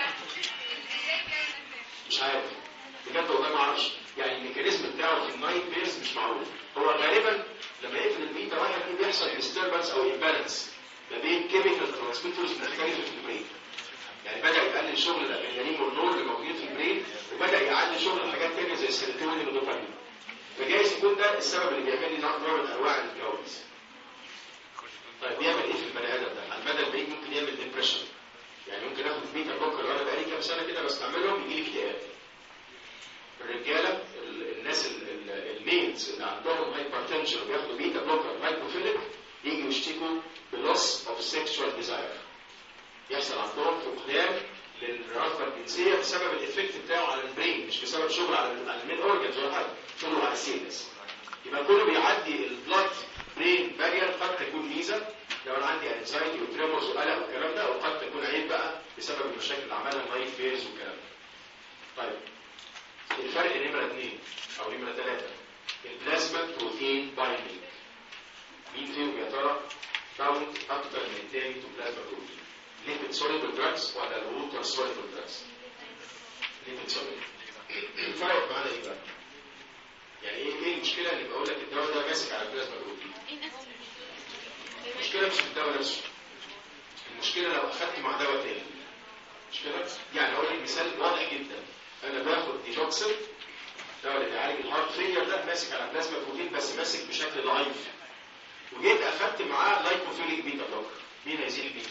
مش عارف بجد والله ما اعرفش. يعني الميكانيزم بتاعه في النايت بيرز مش معروف. هو غالبا لما يقفل البيتا واحد دي بيحصل ديستربنس او امبالانس ما بين كيميكال ترانسميترز مختلفه في البرين. يعني بدا يقلل شغل الادرينالين والنور اللي موجودين في البرين وبدا يعلي شغل حاجات ثانيه زي السيروتونين والدوبامين. فجايز يكون ده السبب اللي بيعمل لي نوع من انواع الكوابيس. طيب بيعمل ايه في البني ادم ده؟ على المدى البعيد ممكن يعمل ديبريشن. يعني ممكن اخد بيتا بلوكر وانا بقالي كام سنه كده بستعملهم يجي لي اكتئاب. الرجاله الناس الميلز اللي عندهم هايبرتنشن وبياخدوا بيتا بلوكر لايبوفيليك يجوا يشتكوا بلوس اوف سيكشوال ديزاير. يحصل عندهم فقدان للرغبه الجنسيه بسبب الايفكت بتاعه على البرين مش بسبب شغل على المين اورجنز ولا حاجه، شغله على السيلز. يبقى كله بيعدي البلاد برين بارير. قد تكون ميزه لو انا عندي انزايتي وتريمورز وقلق والكلام ده، وقد تكون عيب بقى بسبب المشاكل اللي عملها النايت فيرز والكلام ده. طيب الفرق نمره اثنين او نمره ثلاثه البلازما بروتين بايندينج. مين فيهم يا ترى باوند اكتر من الثاني تو بلازما بروتين؟ ليبيد سوليبل دراجز ولا الووتر سوليبل دراجز؟ ليبيد سوليبل. الفرق معانا ايه بقى؟ يعني ايه ايه المشكله اللي بقول لك الدواء ده ماسك على البلازما بروتين؟ المشكله مش في الدواء نفسه، المشكله لو اخدت مع دواء تاني. مش كده؟ يعني اقول لك مثال واضح جدا، انا باخد ديجوكسل الدواء اللي بيعالج الهارت فيلير ده ماسك على البلازما بروتين بس ماسك بشكل ضعيف، وجيت اخدت معاه لايكوفيليك بيتا بلوكر. مين هيزيح البيتا؟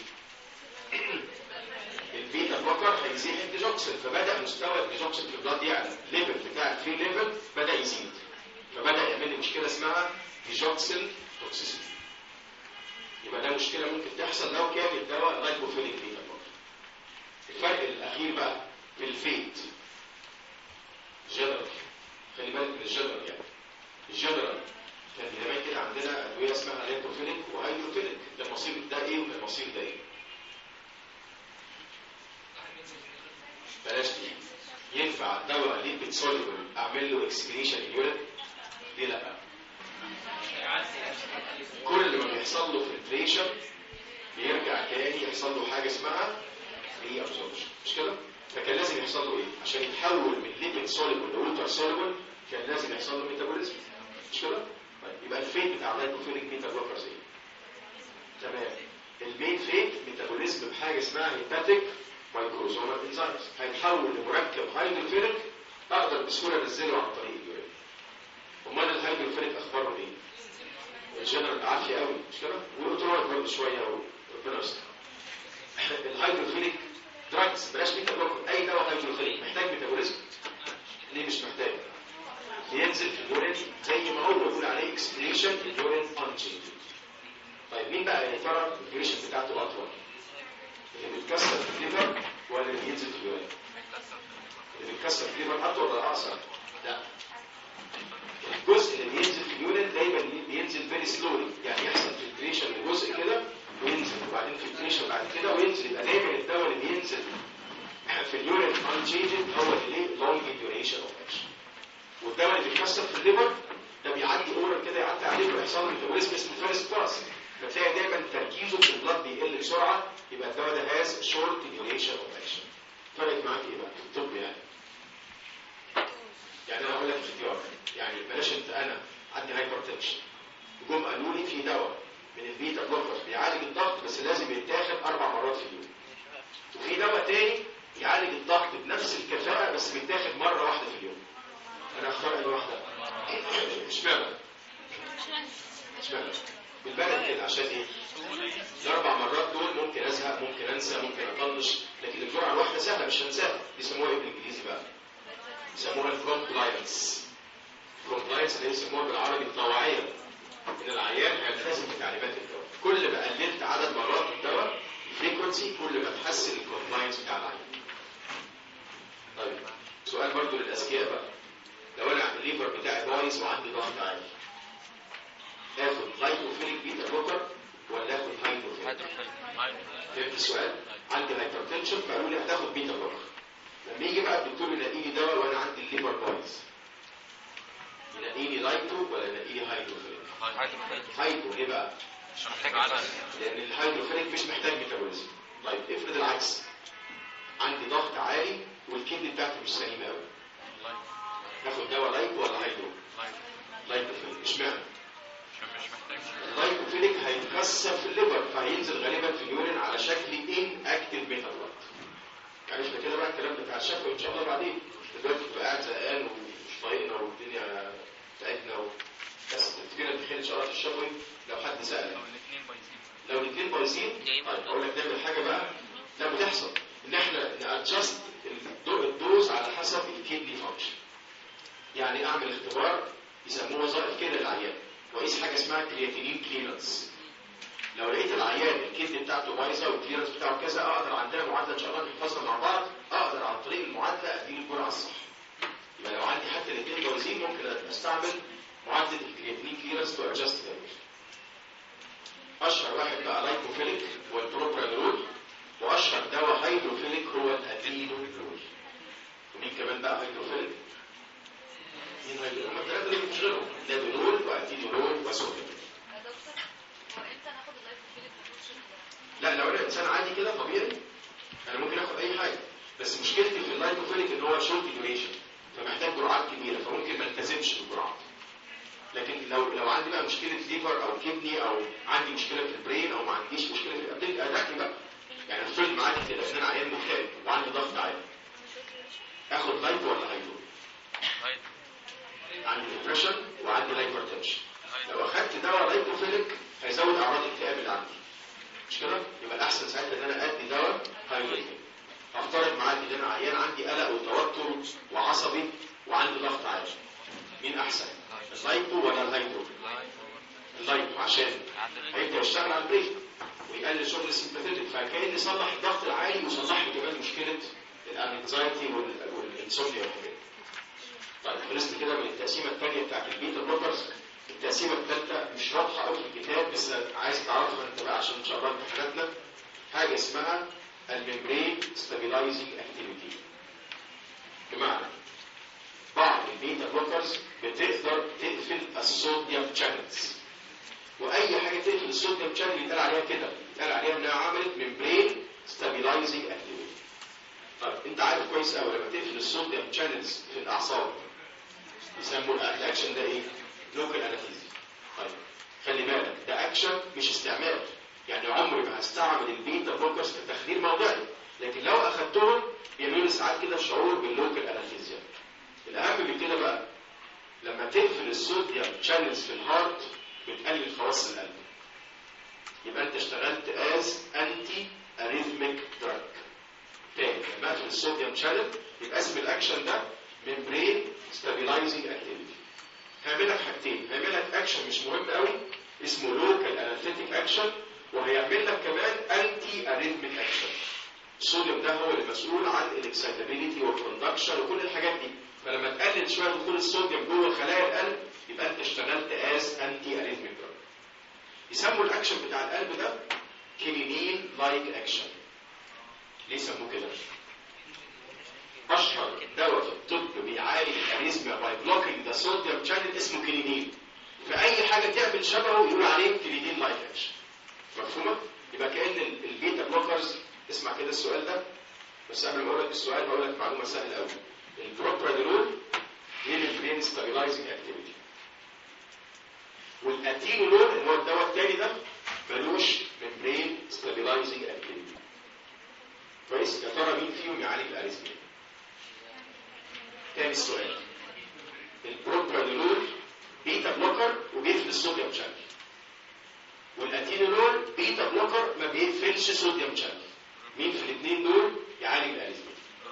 البيتا بلوكر هيزيح الديجوكسل، فبدا مستوى الديجوكسل في البلاد يعلى، الليفل بتاع الفري ليفل بدا يزيد، فبدا يعمل لي مشكله اسمها ديجوكسل توكسيسيتي. يبقى ده مشكله ممكن تحصل لو كان الدواء لايكوفيليك بيتا بلوكر. الفرق الاخير بقى في الفيت جنرال، خلي بالك من الجنرال. يعني الجنرال كان زمان كده عندنا ادويه اسمها ليكوفيليك وهيدروفيليك، ده المصير ده ايه وده المصير ده ايه؟ بلاش دي. ينفع الدواء ليبيد سوليبل اعمل له اكسكريشن اليورين؟ ليه لا؟ كل ما بيحصل له فلتريشن بيرجع تاني يحصل له حاجه اسمها ري ابزوربشن، مش كده؟ فكان لازم يحصل له ايه؟ عشان يتحول من ليبيد سوليبل لووتر سوليبل كان لازم يحصل له ميتابوليزم، مش كده؟ طيب يبقى الفيت بتاع اللايكوفيليك بيتا بلوكرز ايه؟ تمام. المين فيت ميتابوليزم بحاجه اسمها هيباتيك مايكروزومال انزيمز، هيتحول لمركب هيدروفيليك اقدر بسهوله انزله عن طريق اليورين. امال الهيدروفيليك اخباره ايه؟ الجنرال عافيه قوي، مش كده؟ والاوترويد برضه شويه وربنا يستر. الهيدروفيليك دراجز بلاش بيتا بلوكر، اي دواء هيدروفيليك محتاج ميتابوليزم؟ ليه مش محتاج؟ بينزل في اليورين زي ما هو بيقول عليه اكسبريشن اليورين انشينج. طيب مين بقى يا ترى الديوريشن بتاعته اطول؟ اللي بيتكسر في الليفر ولا اللي بينزل في اليورين؟ اللي بيتكسر في الليفر اطول ولا اقصر؟ لا، الجزء اللي بينزل في اليورين دايما بينزل فيري سلولي، يعني يحصل فلتريشن لجزء كده وينزل وبعدين فلتريشن بعد كده وينزل، يبقى دايما الدواء اللي بينزل في اليورين انشينجد هو اللي لونج ديوريشن اوف اكشن. والدواء اللي بيتكسر في الليفر ده بيعدي اورال كده يعدي عليه ويحصل له ميتابوليزم اسمه فيرست باس، فتلاقي دايما تركيزه في البلاد بيقل بسرعه، يبقى الدواء ده هاز شورت ديوريشن اوف اكشن. فرقت معاك ايه بقى في الطب يعني؟ يعني انا هقول لك اختيار، يعني بلاش انت، انا عندي هايبرتنشن جم قالوا لي في دواء من البيتا بلوكرز بيعالج الضغط بس لازم يتاخد اربع مرات في اليوم، وفي دواء تاني يعالج الضغط بنفس الكفاءه بس بيتاخد مره واحده في اليوم. انا اختار اي واحده؟ اشمعنى؟ اشمعنى؟ بالبلد كده عشان ايه؟ الاربع مرات دول ممكن ازهق، ممكن انسى، ممكن اطنش، لكن الجرعه الواحده سهله مش هنساها. بيسموها ايه بالانجليزي بقى؟ بيسموها الكومبلاينس. الكومبلاينس اللي بيسموها بالعربي الطواعيه، ان العيان هيلتزم بتعليمات الدواء. كل ما قللت عدد مرات الدواء الفريكونسي كل ما تحسن الكومبلاينس بتاع العيان. طيب سؤال برضو للاذكياء بقى، لو انا الليفر بتاعي بايظ وعندي ضغط عالي اخد لايكوفيليك بيتا بلوكر ولا اخد هيدروفيليك؟ فهمت السؤال؟ عندي هايبرتنشن فقالوا لي هتاخد بيتا بلوكر. لما يجي بقى الدكتور يلاقي لي دواء وانا عندي الليفر بايظ يلاقي لي لايكو ولا يلاقي لي هيدروفيليك؟ هيدرو. ليه بقى؟ مش محتاج عدد، لان الهيدروفيليك مش محتاج ميتابوليزم. طيب افرض العكس، عندي ضغط عالي والكدني بتاعتي مش سليمه قوي، ناخد دواء لايكو ولا هيدرو؟ لايكوفيليك. اشمعنى؟ مش محتاج. اللايكوفيليك هيتكسر في الليفر فهينزل غالبا في اليورين على شكل ان اكتيف بيتا بلوك. عرفنا كده بقى الكلام بتاع الشفوي ان شاء الله بعدين. دلوقتي تبقى قاعد زهقان ومش طايقنا والدنيا بتاعتنا و... بس تفتكر الخير ان شاء الله في الشفوي لو حد سالك. لو الاثنين بايظين. لو الاثنين بايظين طيب اقول لك نعمل حاجه بقى لا بتحصل، ان احنا نادجست الدوز على حسب الكيدني فانكشن. يعني اعمل اختبار يسموه وظائف كده للعيان، واقيس حاجه اسمها كرياتينين كليرنس. لو لقيت العيان الكدني بتاعته بايظه والكليرنس بتاعه كذا، اقدر عندنا معادله ان شاء الله نحفظها مع بعض، اقدر عن طريق المعادله اديله الجرعه الصح. يبقى لو عندي حتى الاثنين بايظين ممكن استعمل معادله الكرياتينين كليرنس تو ادجست ذا. اشهر واحد بقى لايكوفيليك هو البروبرانول، واشهر دواء هيدروفيليك هو الادينولول. ومين كمان بقى هيدروفيليك؟ مين هيدروفيليك؟ هم الثلاثه اللي مش غيرهم. بس مشكلتي في اللايكوفيليك ان هو شورت ديوريشن، فمحتاج جرعات كبيره، فممكن ما التزمش بالجرعات. لكن لو لو عندي بقى مشكله ليفر او كدني او عندي مشكله في البرين او ما عنديش مشكله في ابتدي ادخل بقى. يعني افرض معاك كده ان انا عيان مكتئب وعندي ضغط عالي، اخد لايكو ولا هايدرو؟ عندي ديبريشن وعندي لايكوتنشن، لو اخدت دواء لايكوفيليك هيزود اعراض الاكتئاب اللي عندي، مش كده؟ يبقى الاحسن ساعتها ان انا ادي دواء هايدرو. هفترض معاك ان انا عيان عندي قلق وتوتر وعصبي وعندي ضغط عالي، مين احسن؟ اللايكو ولا الهايدرو؟ اللايكو عشان هيبدا يشتغل على البرين ويقلل شغل السيمباثيتك، فكأن يصلح الضغط العالي ويصلح لي كمان مشكله الانكزايتي والانسومنيا والحاجات. طيب خلصت كده من التقسيمه الثانيه بتاعت البيتا بلوكرز. التقسيمه الثالثه مش واضحه قوي في الكتاب بس عايز تعرفها انت بقى عشان ان شاء الله امتحاناتنا. حاجه اسمها الممبرين ستابيلايزنج اكتيفيتي، بمعنى بعض البيتا بلوكرز بتقدر تقفل الصوديوم شانلز، واي حاجه تقفل الصوديوم شانل يتقال عليها كده، يتقال عليها انها عملت ممبرين ستابيلايزنج اكتيفيتي. طيب انت عارف كويس قوي لما تقفل الصوديوم شانلز في الاعصاب يسموا الاكشن ده ايه؟ لوكال انستيزيا. طيب خلي بالك ده اكشن مش استعمال، يعني عمري ما هستعمل البيتا بلوكرز في تخدير موضعي، لكن لو اخدتهم بيعملوا لي ساعات كده شعور باللوكال انستيزيا. الاهم من كده بقى لما تقفل الصوديوم شانلز في الهارت بتقلل خواص القلب، يبقى انت اشتغلت از انتي اريثميك دراج. تاني لما اقفل الصوديوم شانل يبقى اسم الاكشن ده ممبرين ستابيلايزنج اكتيفيتي. هيعمل لك حاجتين، هيعمل لك اكشن مش مهم قوي اسمه لوكال انستيك اكشن، وهيعمل لك كمان انتي اريثميك اكشن. الصوديوم ده هو المسؤول عن الاكسايتابيليتي والكوندكشن وكل الحاجات دي، فلما تقلل شويه دخول الصوديوم جوه خلايا القلب يبقى انت اشتغلت از انتي اريثميك دراج. يسموا الاكشن بتاع القلب ده كينينين لايك اكشن. ليه سموه كده؟ اشهر دواء في الطب بيعالج الاريثميا باي بلوكينج ذا صوديوم شانل اسمه كينينين، فاي حاجه تعمل شبهه يقول عليه كينينين لايك اكشن. مفهومه؟ يبقى كأن البيتا بلوكرز، اسمع كده السؤال ده بس قبل ما اقول لك السؤال هقول لك معلومه سهله قوي. البروبرانولول هي البرين ستابيلايزنج اكتيفيتي، والاتينولول اللي هو الدواء الثاني ده ملوش ممبرين ستابيلايزنج اكتيفيتي. كويس؟ يا ترى مين فيهم يعالج الاريثميا؟ تاني السؤال، البروبرانولول بيتا بلوكر وبيقفل الصوديوم شانل، والاتينولول بيتا بلوكر ما بيقفلش صوديوم شانل، مين في الاثنين دول يعالج الاريثميا؟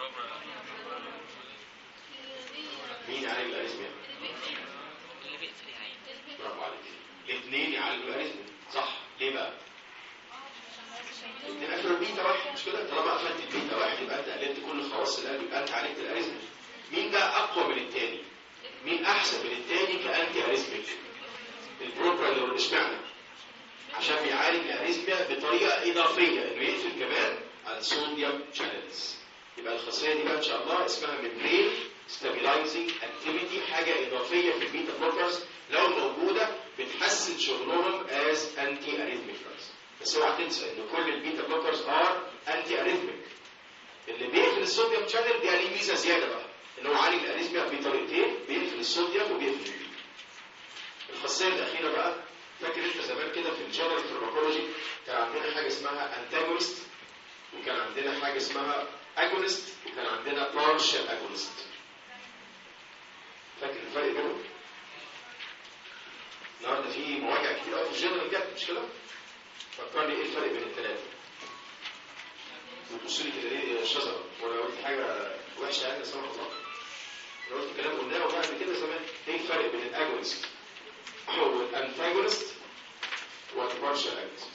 مين يعالج الاريثميا؟ اللي بيقفل العين. برافو عليك، الاثنين يعالجوا الاريثميا، صح؟ ليه بقى؟ الاثنين قفلوا البيتا واحد، مش كده؟ طالما قفلت البيتا واحد يبقى انت قللت كل خواص القلب، يبقى انت عالجت الاريثميا. مين بقى اقوى من الثاني؟ مين احسن من الثاني كانتي اريثميك؟ البروبرانولول. اشمعنى؟ عشان بيعالج الاريثميا بطريقه اضافيه، انه يقفل كمان على الصوديوم شانلز. يبقى الخاصيه دي بقى ان شاء الله اسمها ممبرين ستابيلايزنج اكتيفيتي، حاجه اضافيه في البيتا بلوكرز لو موجوده بتحسن شغلهم از انتي اريثميك دراجز. بس اوعى تنسى ان كل البيتا بلوكرز ار انتي اريثميك. اللي بيقفل الصوديوم شانل دي ليه ميزه زياده بقى، ان هو عالج الاريثميا بطريقتين، بيقفل الصوديوم وبيقفل البيتا. الخاصيه الاخيره بقى، فاكر انت زمان كده في الجنرال فارماكولوجي كان عندنا حاجه اسمها انتاجونست، وكان عندنا حاجه اسمها اجونست، وكان عندنا بارشال اجونست. فاكر الفرق بينهم؟ النهارده في مواجع كتير قوي في الجنرال جت، مش كده؟ فكرني ايه الفرق بين الثلاثه؟ وتبص لي كده ليه شجره؟ وانا قلت حاجه وحشه يعني سامح الله. انا قلت كلام قلناه وبعد كده زمان، ايه الفرق بين الاجونست والانتاجونست والبارشال اجونست؟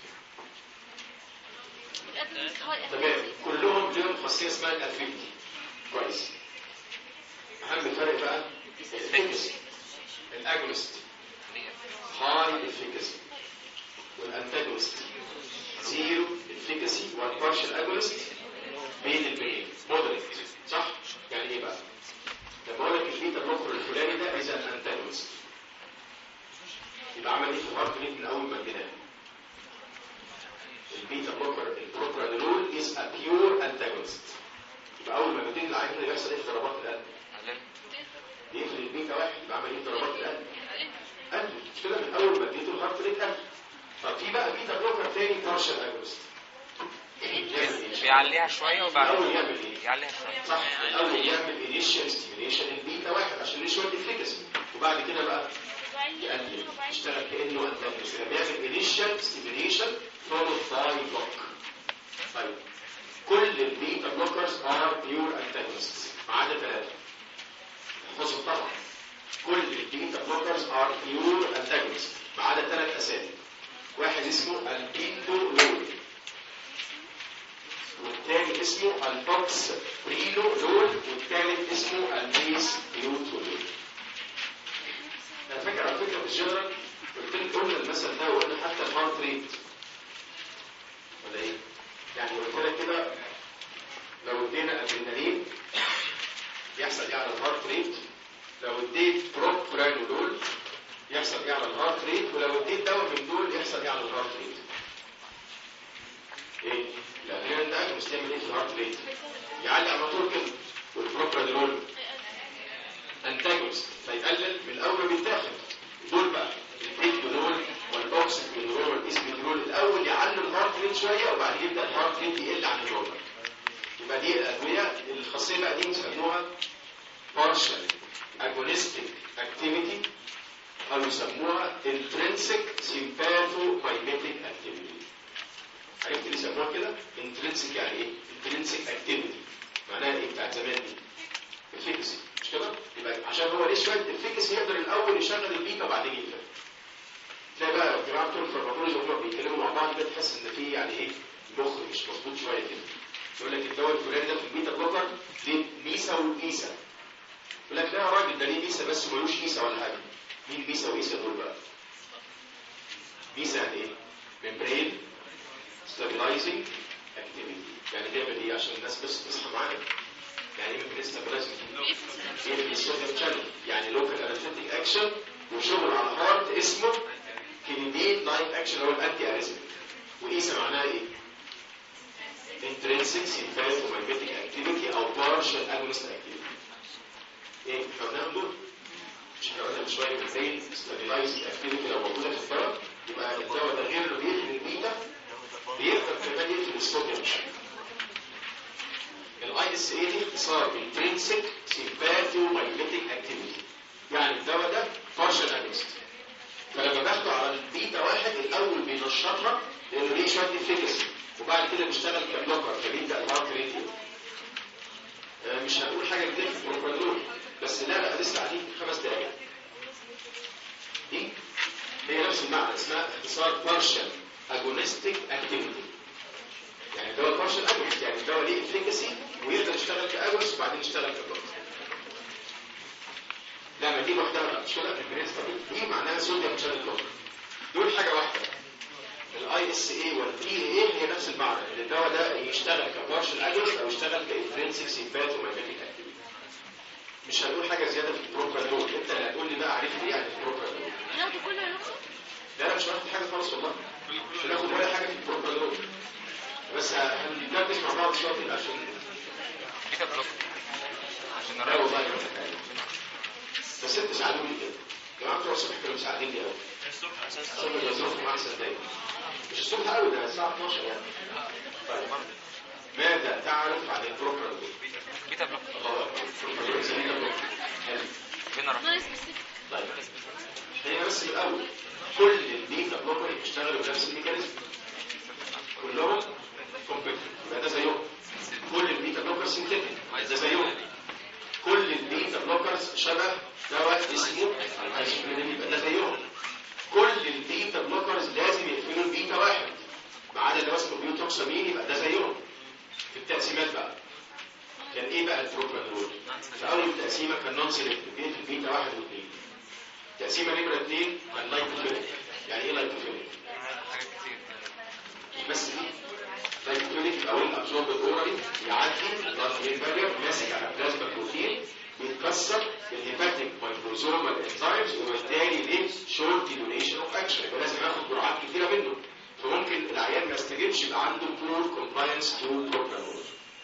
تمام، كلهم لهم خاصيه اسمها الافينيتي. كويس. اهم فرق بقى الافيكاسي. الاجونست هاي افيكاسي والانتاجونست زيرو افيكاسي، والبارشال اجونست بين البين مودريت. صح؟ يعني ايه بقى؟ لما اقول لك البيتا بلوكر الفلاني ده اذا انتاجونست يبقى عمل ايه في الهارت ريت من اول ما اديناه؟ البيتا بلوكر البروبرانولول is a pure antagonist. يبقى اول اول ما بيبتدي العين كده بيحصل ايه في ضربات القلب؟ بيقفل البيتا واحد يبقى عمل ايه ضربات القلب؟ قلب مش كده من اول ما اديته الهارت ريت قلب. طب في بقى بيتا بلوكر تاني بارشال اجونست بيعليها شويه وبعد الاول يعمل ايه؟ يعليها شويه صح الاول يعمل انيشال ستيميليشن البيتا واحد عشان يشوف الافكاسي وبعد كده بقى يقلل يشتغل كانه انتاجونست بيعمل انيشال ستيميليشن فولود باي بلوك. طيب كل البيتا بلوكرز ار بيور انتاجونست ما عدا ثلاثه احفظوا طبعا كل البيتا بلوكرز ار بيور انتاجونست ما عدا ثلاث اسامي. واحد اسمه البيندولول والثاني اسمه البوكس بريلولول والثالث اسمه البيس بيوتولول. انا فاكر على فكره في الجنرال قلت لكم قلنا المثل ده وقلنا حتى الهارت ريت ولا ايه؟ يعني قلت لك كده لو ادينا ادرينالين يحصل ايه على الهارت ريت، لو اديت بروبرانولول يحصل ايه على الهارت ريت، ولو اديت دواء من دول يحصل ايه على الهارت ريت. ايه؟ الادرينالين ده مش يعمل ايه في الهارت ريت؟ يعلي على طول كده. والبروبرانولول انتاجونست فيقلل من اول ما بيتاخد. دول بقى البيتولول والاوكسيكولول والاسبيتولول الاول يعلوا الهارت ريت شويه وبعدين يبدا الهارت ريت يقل عن النورمال. يبقى دي الادويه الخاصيه بقى دي بيسموها partial agonistic activity او يسموها intrinsic sympathomimetic activity. عرفت ليه يسموها كده؟ intrinsic يعني ايه؟ intrinsic activity معناها ايه بتاعت زمان دي؟ efficacy مش كده؟ يبقى عشان هو ليه شويه efficacy يقدر الاول يشغل البيتا وبعدين يقفل. تلاقي بقى الجماعه بتوع الفارماكولوجي وهم بيتكلموا مع بعض كده تحس ان في يعني ايه المخ مش مظبوط شويه كده. يقول لك الدواء الفلاني ده في البيتا بلوكر ليه ميسا وميسا. يقول لك لا يا راجل ده ليه ميسا بس ملوش ميسا ولا حاجه. مين ميسا وميسا دول بقى؟ ميسا يعني ايه؟ ممبرين ستابلايزنج اكتيفيتي يعني بيعمل ايه عشان الناس بس تصحى معانا. يعني ايه ممبرين ستابلايزنج؟ بيعمل الصوديوم شانل يعني لوكال انستيك اكشن وشغل على الهارت اسمه كينيدين لايك اكشن هو الانتي اريزميك. وايسا معناها ايه؟ intrinsic sympathomimetic activity او partial agonist activity. ايه فهمناهم دول؟ مش احنا قلنا من شويه ازاي stabilizing activity لو موجوده في الدواء يبقى الدواء ده غير اللي بيقفل البيتا بيقدر كمان يقفل الصوديوم شانل. الاي اس اي دي اختصار intrinsic sympathomimetic activity يعني الدواء ده partial agonist. فلما باخده على البيتا واحد الاول بينشطها لانه ليه شويه efficacy وبعد كده بيشتغل كبلوكر فبيبدا الهارت ريت آه مش هنقول حاجه جديده في البروبرانول بس لا لا لسه قاعدين خمس دقائق. دي هي نفس المعنى اسمها اختصار بارشال اجونستيك اكتيفيتي يعني الدواء بارشال اجونست يعني الدواء ليه افيكاسي ويقدر يشتغل كاجونست وبعدين يشتغل كبلوكر. لا ما دي لوحدها مش كده دي معناها صوديوم شانل بلوكر. دول حاجه واحده. الاي اس اي والبي اي هي نفس المعنى ان الدواء ده يشتغل كبارشل اجونست او يشتغل كانترنسيك سيمباثومايميتيك اكتيفيتي. مش هنقول حاجه زياده في البروبرانول انت اللي هتقول لي بقى عرفت ايه يعني البروبرانول. هناخده كله يا دكتور؟ لا لا مش هناخد حاجه خالص والله مش هناخد ولا حاجه في البروبرانول بس هنركز مع بعض شويه عشان عشان نراوي والله بس انت ساعدوني كده يا جماعه بتوع الصبح كانوا مساعديني قوي. الصبح اساسا الصبح بيظبطوا معاك صدقني مش الصبح قوي ده الساعه اتناشر يعني. طيب ماذا تعرف عن البروبرانول؟ بيتا بلوك الله اكبر البروبرانول زي بيتا بلوك حلو فين رقم؟ طيب هي بس الاول كل البيتا بلوكر بيشتغلوا بنفس الميكانيزم كلهم كومبيتنت يبقى ده زيهم. كل البيتا بلوكر سينثيتيك ده زيهم. كل البيتا بلوكرز شبه دواء اسمه الهيدروجين يبقى ده زيهم. كل البيتا بلوكرز لازم يقفلوا البيتا واحد ما عدا اللي اسمه بيوتوكسامين يبقى ده زيهم. في التقسيمات بقى كان ايه بقى البروبرانول؟ في اول التقسيمه كان نون سيلكتيف بيقفل البيتا واحد واثنين. تقسيمه نمره اثنين كان لايكوفيليك. يعني ايه لايكوفيليك؟ حاجات كتير بس دي لايكوفيليك او الابزورب الاورالي يعدي البلاد بارير ماسك على بلازما بروتين بيتكسر بالهيباتيك مايكروزومال انزيمز وبالتالي ليه شورت ديوريشن اوف اكشن يبقى لازم ياخد جرعات كتيره منه. فممكن العيان ما يستجيبش يبقى عنده بور كومبلاينس تو بروبرانول.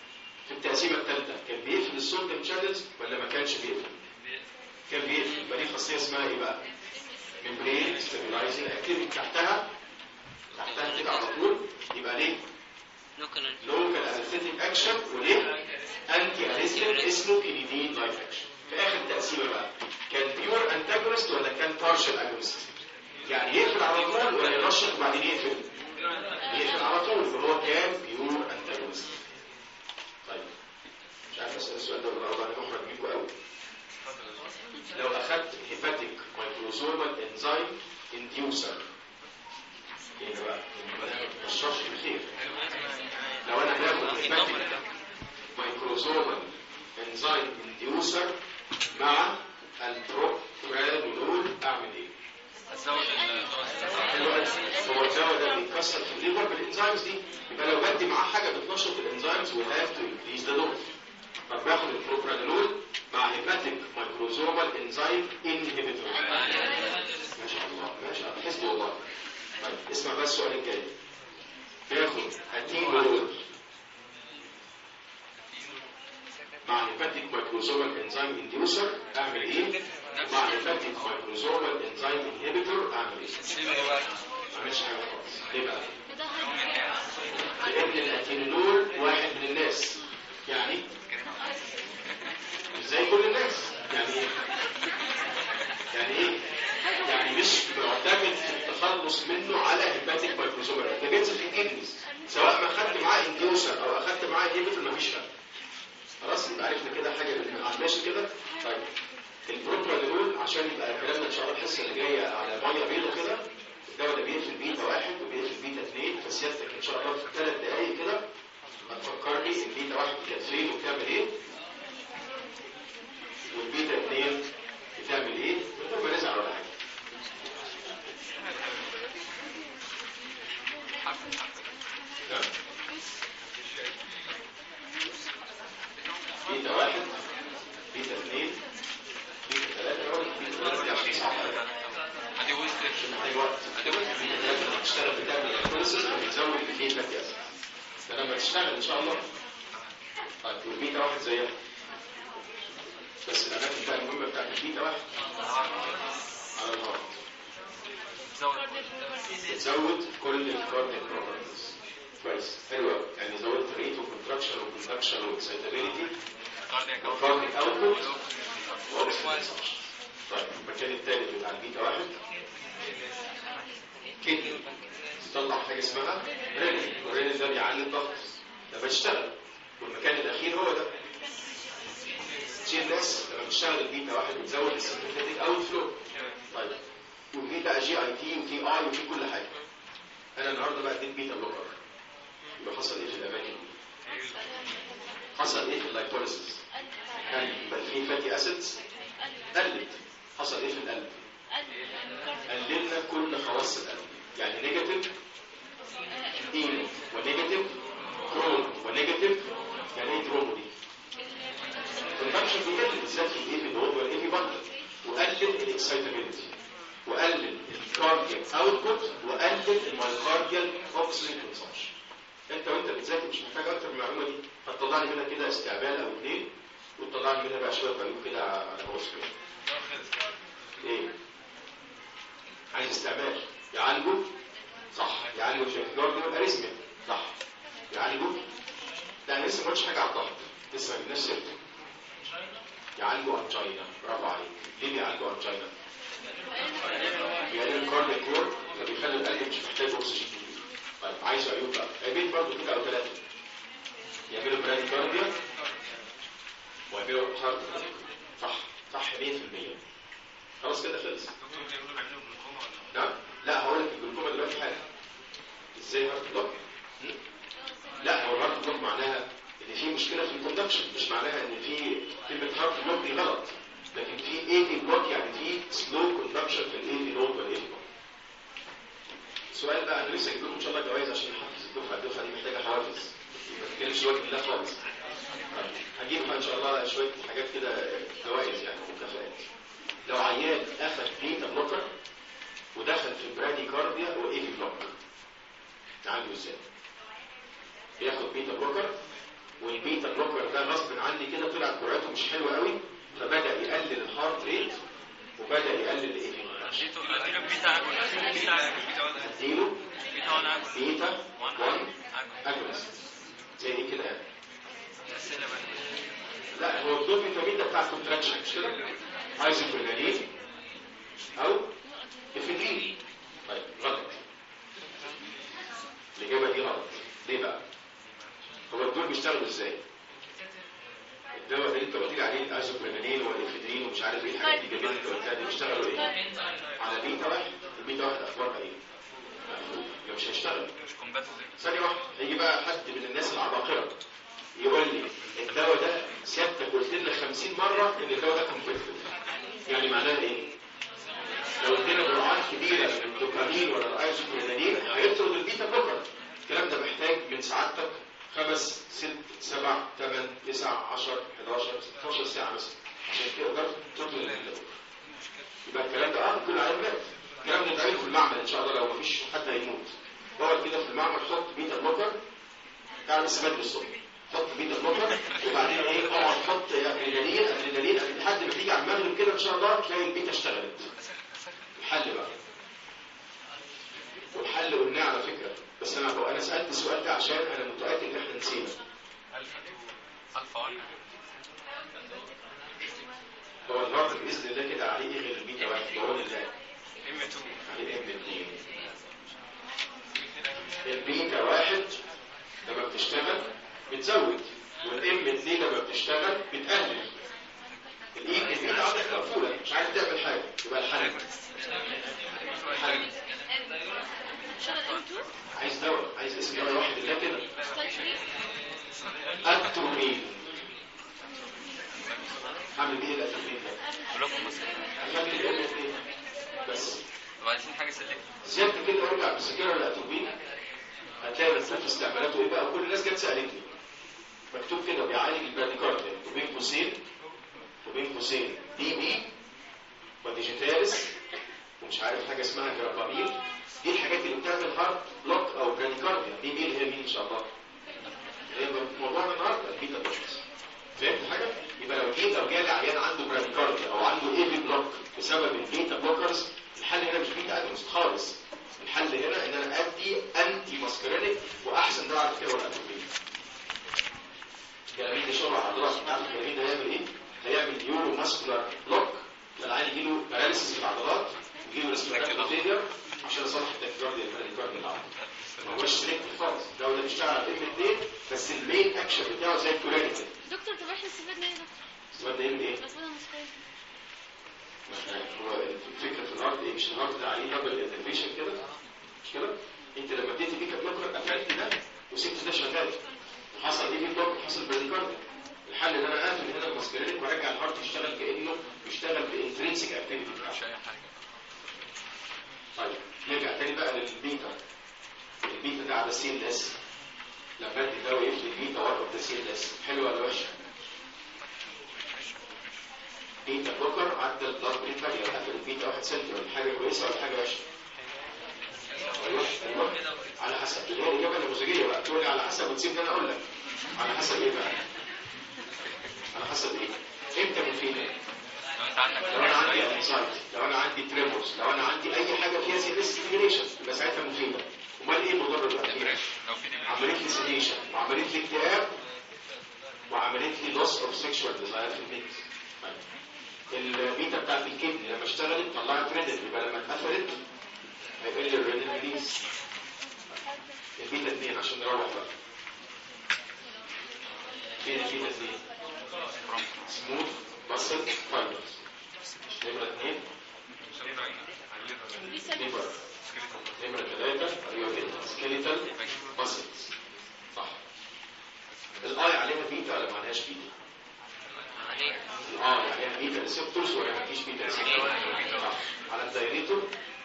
في التقسيمه الثالثه كان بيقفل الصوديوم شانلز ولا ما كانش بيقفل؟ كان بيقفل. يبقى دي خاصيه اسمها ايه بقى؟ ممبرين ستابلايزنج اكتيفيتي. تحتها تحتها كده على طول يبقى ليه؟ لوكال انستيك اكشن، وليه؟ انتي انستيك اسمه كينيدين لايف اكشن. في اخر تقسيمه بقى كان بيور انتاجونست ولا كان بارشال اجونست؟ يعني يقفل على طول ولا ينشط وبعدين يقفل؟ يقفل على طول، وهو كان بيور انتاجونست. طيب مش عارف اسال السؤال ده ولا انا محرج بيكوا قوي. لو اخدت هيباتيك مايكروزومال انزيم انديوسر ايه بقى؟ ما تشرحش بخير. لو انا باخد هيباتيك مايكروزومال انزيم انديوسر مع البروبرانولول اعمل ايه؟ ازود هو الدواء ده بيتكسر في الليفر بالانزيمز دي، يبقى لو بدي معاه حاجه بتنشط الانزيمز وي هاف تو انكريز ذا دوز. طب باخد البروبرانولول مع هيباتيك مايكروزومال انزيم انهبيتور. ما شاء الله ما شاء الله حسبي والله. طيب اسمع بس السؤال الجاي. باخد اتينول مع هيباتيك مايكروزومال انزيم انديوسر اعمل ايه؟ مع هيباتيك مايكروزومال انزيم انهبيتور اعمل ايه؟ ما اعملش حاجه خالص. ليه بقى؟ لان الاتينول واحد من الناس، يعني مش زي كل الناس. يعني ايه؟ يعني ايه؟ يعني مش معتمد في التخلص منه على هيباتيك مايكروزومال. ده بينزل في الكدنيز سواء ما اخدت معاه انديوسر او اخدت معاه انهبيتور مفيش فرق. خلاص يبقى عرفنا كده حاجه ماشي كده. طيب البروبرانولول عشان يبقى كلامنا ان شاء الله الحصه اللي جايه على ميه بيضاء كده، الدواء ده بيقفل بيتا واحد وبيقفل بيتا اثنين. فسيادتك ان شاء الله في ثلاث دقائق كده هتفكرني البيتا واحد كانت فين وبتعمل ايه، والبيتا اثنين بتعمل ايه، من غير ما نزعل ولا حاجه. بيتا واحد بيتا اثنين بيتا ثلاثة بيتا ثلاثة عشان صعب ادي وسط محتاج وقت. ادي وسط بيتا ثلاثة بتشتغل بتعمل الكوليسيس وبتزود الفيه فاتي اسيد ده لما تشتغل ان شاء الله. طيب والبيتا واحد زيها بس الاماكن بقى المهمة بتاعت البيتا واحد على الهارت بتزود كل الكاردياك بروبرتيز. كويس حلو قوي. يعني زودت الريت وكونتراكشن وكونتراكشن واكسيتابيليتي وكاردياك اوتبوت واكسيتابيليتي. طيب المكان الثالث بتاع البيتا واحد كدني تطلع حاجه اسمها رينين، والرينين ده بيعلي الضغط ده بيشتغل. والمكان الاخير هو ده تشيل ناس لما بتشتغل البيتا واحد بتزود السيمباثيك اوت فلو. طيب وفي بقى جي اي تي وفي اي وفي كل حاجه. انا النهارده بقى اديت بيتا بلوكر، يبقى حصل ايه في الاماكن دي؟ حصل ايه في اللايبوليسيس؟ يبقى في فاتي اسيدز قلت. حصل ايه في القلب؟ قللنا كل خواص القلب. يعني نيجاتيف اينو ونيجاتيف كرون ونيجاتيف. يعني ايه كرون دي؟ كونتاكشن بيقلل بالذات في الايه في الهود والايفي باندل، وقلل الاكسايتابيلتي وقلل الكاردياك اوتبوت وقلل المايوكارديال اوكسجين كونسامشن. انت وانت بتذاكر مش محتاج اكتر من المعلومه دي. هتطلع لي منها كده استعمال او اثنين وتطلع لي منها بقى شويه عيوب كده على موسم ايه. عايز استعمال يعالجه صح، يعالجه شيكارديو والاريزميا صح، يعالجه. لا انا لسه ما قلتش حاجه على الضغط، لسه ما جبناش سيرته. يعالجوا انجينا. برافو عليك. ليه بيعالجوا انجينا؟ بيقلل الكاردياك وورك فبيخلي القلب مش محتاج اكسجين كتير. طيب عايز عيوب بقى عيبين برضه كده او ثلاثه. يعملوا براديكارديا ويعملوا هارت صح صح مية في المية. خلاص كده خلص. نعم لا هقول لك الجلوكوما دلوقتي حاجه. ازاي هارت بلوك؟ لا هو الهارت بلوك معناها ان في مشكله في الكوندكشن، مش معناها ان في كلمه هارت بلوك دي غلط، لكن في اي في بلوك يعني في سلو كوندكشن في الاي في نود والاي في بلوك. السؤال بقى انا لسه هجيب لكم ان شاء الله جوائز عشان نحفز الدفعه. الدفعه دي محتاجه حوافز، ما تتكلمش وجه الله خالص. هجيب ان شاء الله شويه حاجات كده جوائز يعني ومكافآت. لو عيان اخذ بيتا بلوكر ودخل في برادي كارديا واي في بلوك نعالجه ازاي؟ بياخد بيتا بلوكر والبيتا بلوكر ده غصب عني كده طلعت جرعته مش حلوه قوي، فبدا يقلل الهارت ريت وبدا يقلل ايه؟ اديته اديله بيتا اجون بيتا اديله بيتا واحد اجون بيتا واحد واحد اجون اجونست زي ايه كده يعني؟ السيلة بقى. لا هو الدوبامين ده بتاع الكونتراكشن مش كده؟ ايزوبرينالين او افيدرين. طيب غلط، الاجابه دي غلط. ليه بقى؟ هو الدول بيشتغلوا ازاي؟ الدواء اللي انت قلت لي عليه الايزوبرينالين والافيدرين ومش عارف ايه الحاجات دي اللي انت قلتها دي بيشتغلوا ايه؟ على بيتا واحد. البيتا واحد اخبارها ايه؟ لو مش هيشتغل مش كومباتيتيف. ثانيه واحده هيجي بقى حد من الناس العباقره يقول لي الدواء ده سيادتك قلت لنا خمسين مره ان الدواء ده كومباتيتيف، يعني معناها ايه؟ لو ادينا جرعات كبيره من الدوبامين ولا الايزوبرينالين هيطرد البيتا بلوكر. الكلام ده محتاج من سعادتك خمس ست سبع ثمان تسع عشر حداشر ستاشر ساعه مثلا عشان تقدر تطرد البيتا بلوكر. يبقى الكلام ده اه كل علامات. الكلام ده اتعمل في المعمل ان شاء الله لو مفيش حد هيموت. اقعد كده في المعمل حط بيتا بلوكر، تعمل بس بدري الصبح حط بيتا بلوكر وبعدين ايه اقعد حط ادرينالين ادرينالين لحد ما تيجي على المغرب كده ان شاء الله تلاقي البيتا اشتغلت. الحل بقى والحل قلناه على فكره، بس انا انا سالت السؤال ده عشان انا متاكد ان احنا نسينا. الفا واحد هو النهارده باذن الله كده عليه ايه غير البيتا واحد؟ بقول الله ام اتنين عليه ام اتنين. البيتا واحد لما بتشتغل بتزود والام اتنين لما بتشتغل بتقلل. الايد البيتا عندك مقفوله مش عارف تعمل حاجه، يبقى الحل الحل عايز دواء، عايز اسم دواء واحد الله كده اتروبين. هعمل بيه الاتروبين ده بلوكم مثلا اخلي الام اتنين بس. وعايزين حاجه سلكت زيادة كده ارجع بالسكينه الاتروبين هتلاقي مكتوب في استعمالاته ايه بقى. كل الناس جت سالتني مكتوب كده بيعالج البراديكارديا وبين قوسين وبين قوسين دي بي وديجيتالس ومش عارف حاجه اسمها جرابامين. دي الحاجات اللي بتعمل هارت بلوك او براديكارديا. دي بي اللي هي مين ان شاء الله؟ هي موضوعنا النهارده البيتا بلوكرز. فهمت حاجه؟ يبقى لو جيت لو جالي عيان عنده براديكارديا او عنده اي بي بلوك بسبب البيتا بلوكرز، الحل هنا مش بيتا اجونست خالص. الحل هنا ان انا ادي انتي ماسكرينيك واحسن دواء على كده هو الاتروبين. الجلامين دي شغل عضلات. بتاعت الجلامين ده هيعمل ايه؟ هيعمل يورو ماسكولار بلوك، فالعيان يجي له باراليسيس في العضلات ويجي له ريسبيراتوري فيلير عشان اصلح التكيكارديا البراديكارديا اللي عنده. ما هوش سلكتيف خالص. الدواء ده بيشتغل على الام اتنين بس المين اكشن بتاعه زي الكورينيتين. دكتور طب احنا استفدنا ايه ده؟ استفدنا ايه من ايه؟ استفدنا مستفيد. هو الفكره في الارض ايه؟ مش الارض عليه دبل انترفيشن كده مش كده؟ انت لما اديت بيكا بلوكر قفلت ده وسبت ده شغال وحصل ايه في البلوك؟ حصل براديكارديا. الحل ان انا اقفل هنا الماسكرينيك وارجع الهارت يشتغل كانه بيشتغل بانترنسيك اكتيفيتي. مش اي حاجه. طيب نرجع تاني بقى للبيتا. البيتا ده على سي ال اس. لما ادي الدواء يفرق البيتا ورا ده سي ال اس حلوه ولا وحشه؟ بيتا بلوكر عدى البلاد برين بارير قفل البيتا واحد سنتي. حاجه كويسه ولا حاجه وحشه؟ ايوه ايوه على حسب. اللي هي الاجابه النموذجيه بقى تقول لي على حسب وتسيبني انا اقول لك على حسب ايه بقى؟ على حسب ايه؟ امتى مفيده؟ لو انت عندك لو انا عندي انسايتي، لو انا عندي تريمورز، لو انا عندي اي حاجه فيها سي اس ستيميليشن يبقى ساعتها مفيده. امال ايه مضر الاخير؟ لو في ديبريشن عملت لي سيديشن وعملت لي اكتئاب وعملت لي لوس اوف سيكشوال ديزاير في البيت. البيتا بتاعت الكدني لما اشتغلت طلعت ريدل، يبقى لما اتقفلت هيقل الريدل ريليز. البيتا اتنين عشان نروح بقى. فين البيتا اتنين؟ سموث ماسل فايبرز. نمرة اتنين ليبر. نمرة ثلاثة ايوه سكيليتال ماسلز. صح. الاي عليها بيتا ولا ما عليهاش بيتا؟ اه يعني بيتا ريسبتورز ولا ما فيش بيتا ريسبتورز؟ على الدايريتور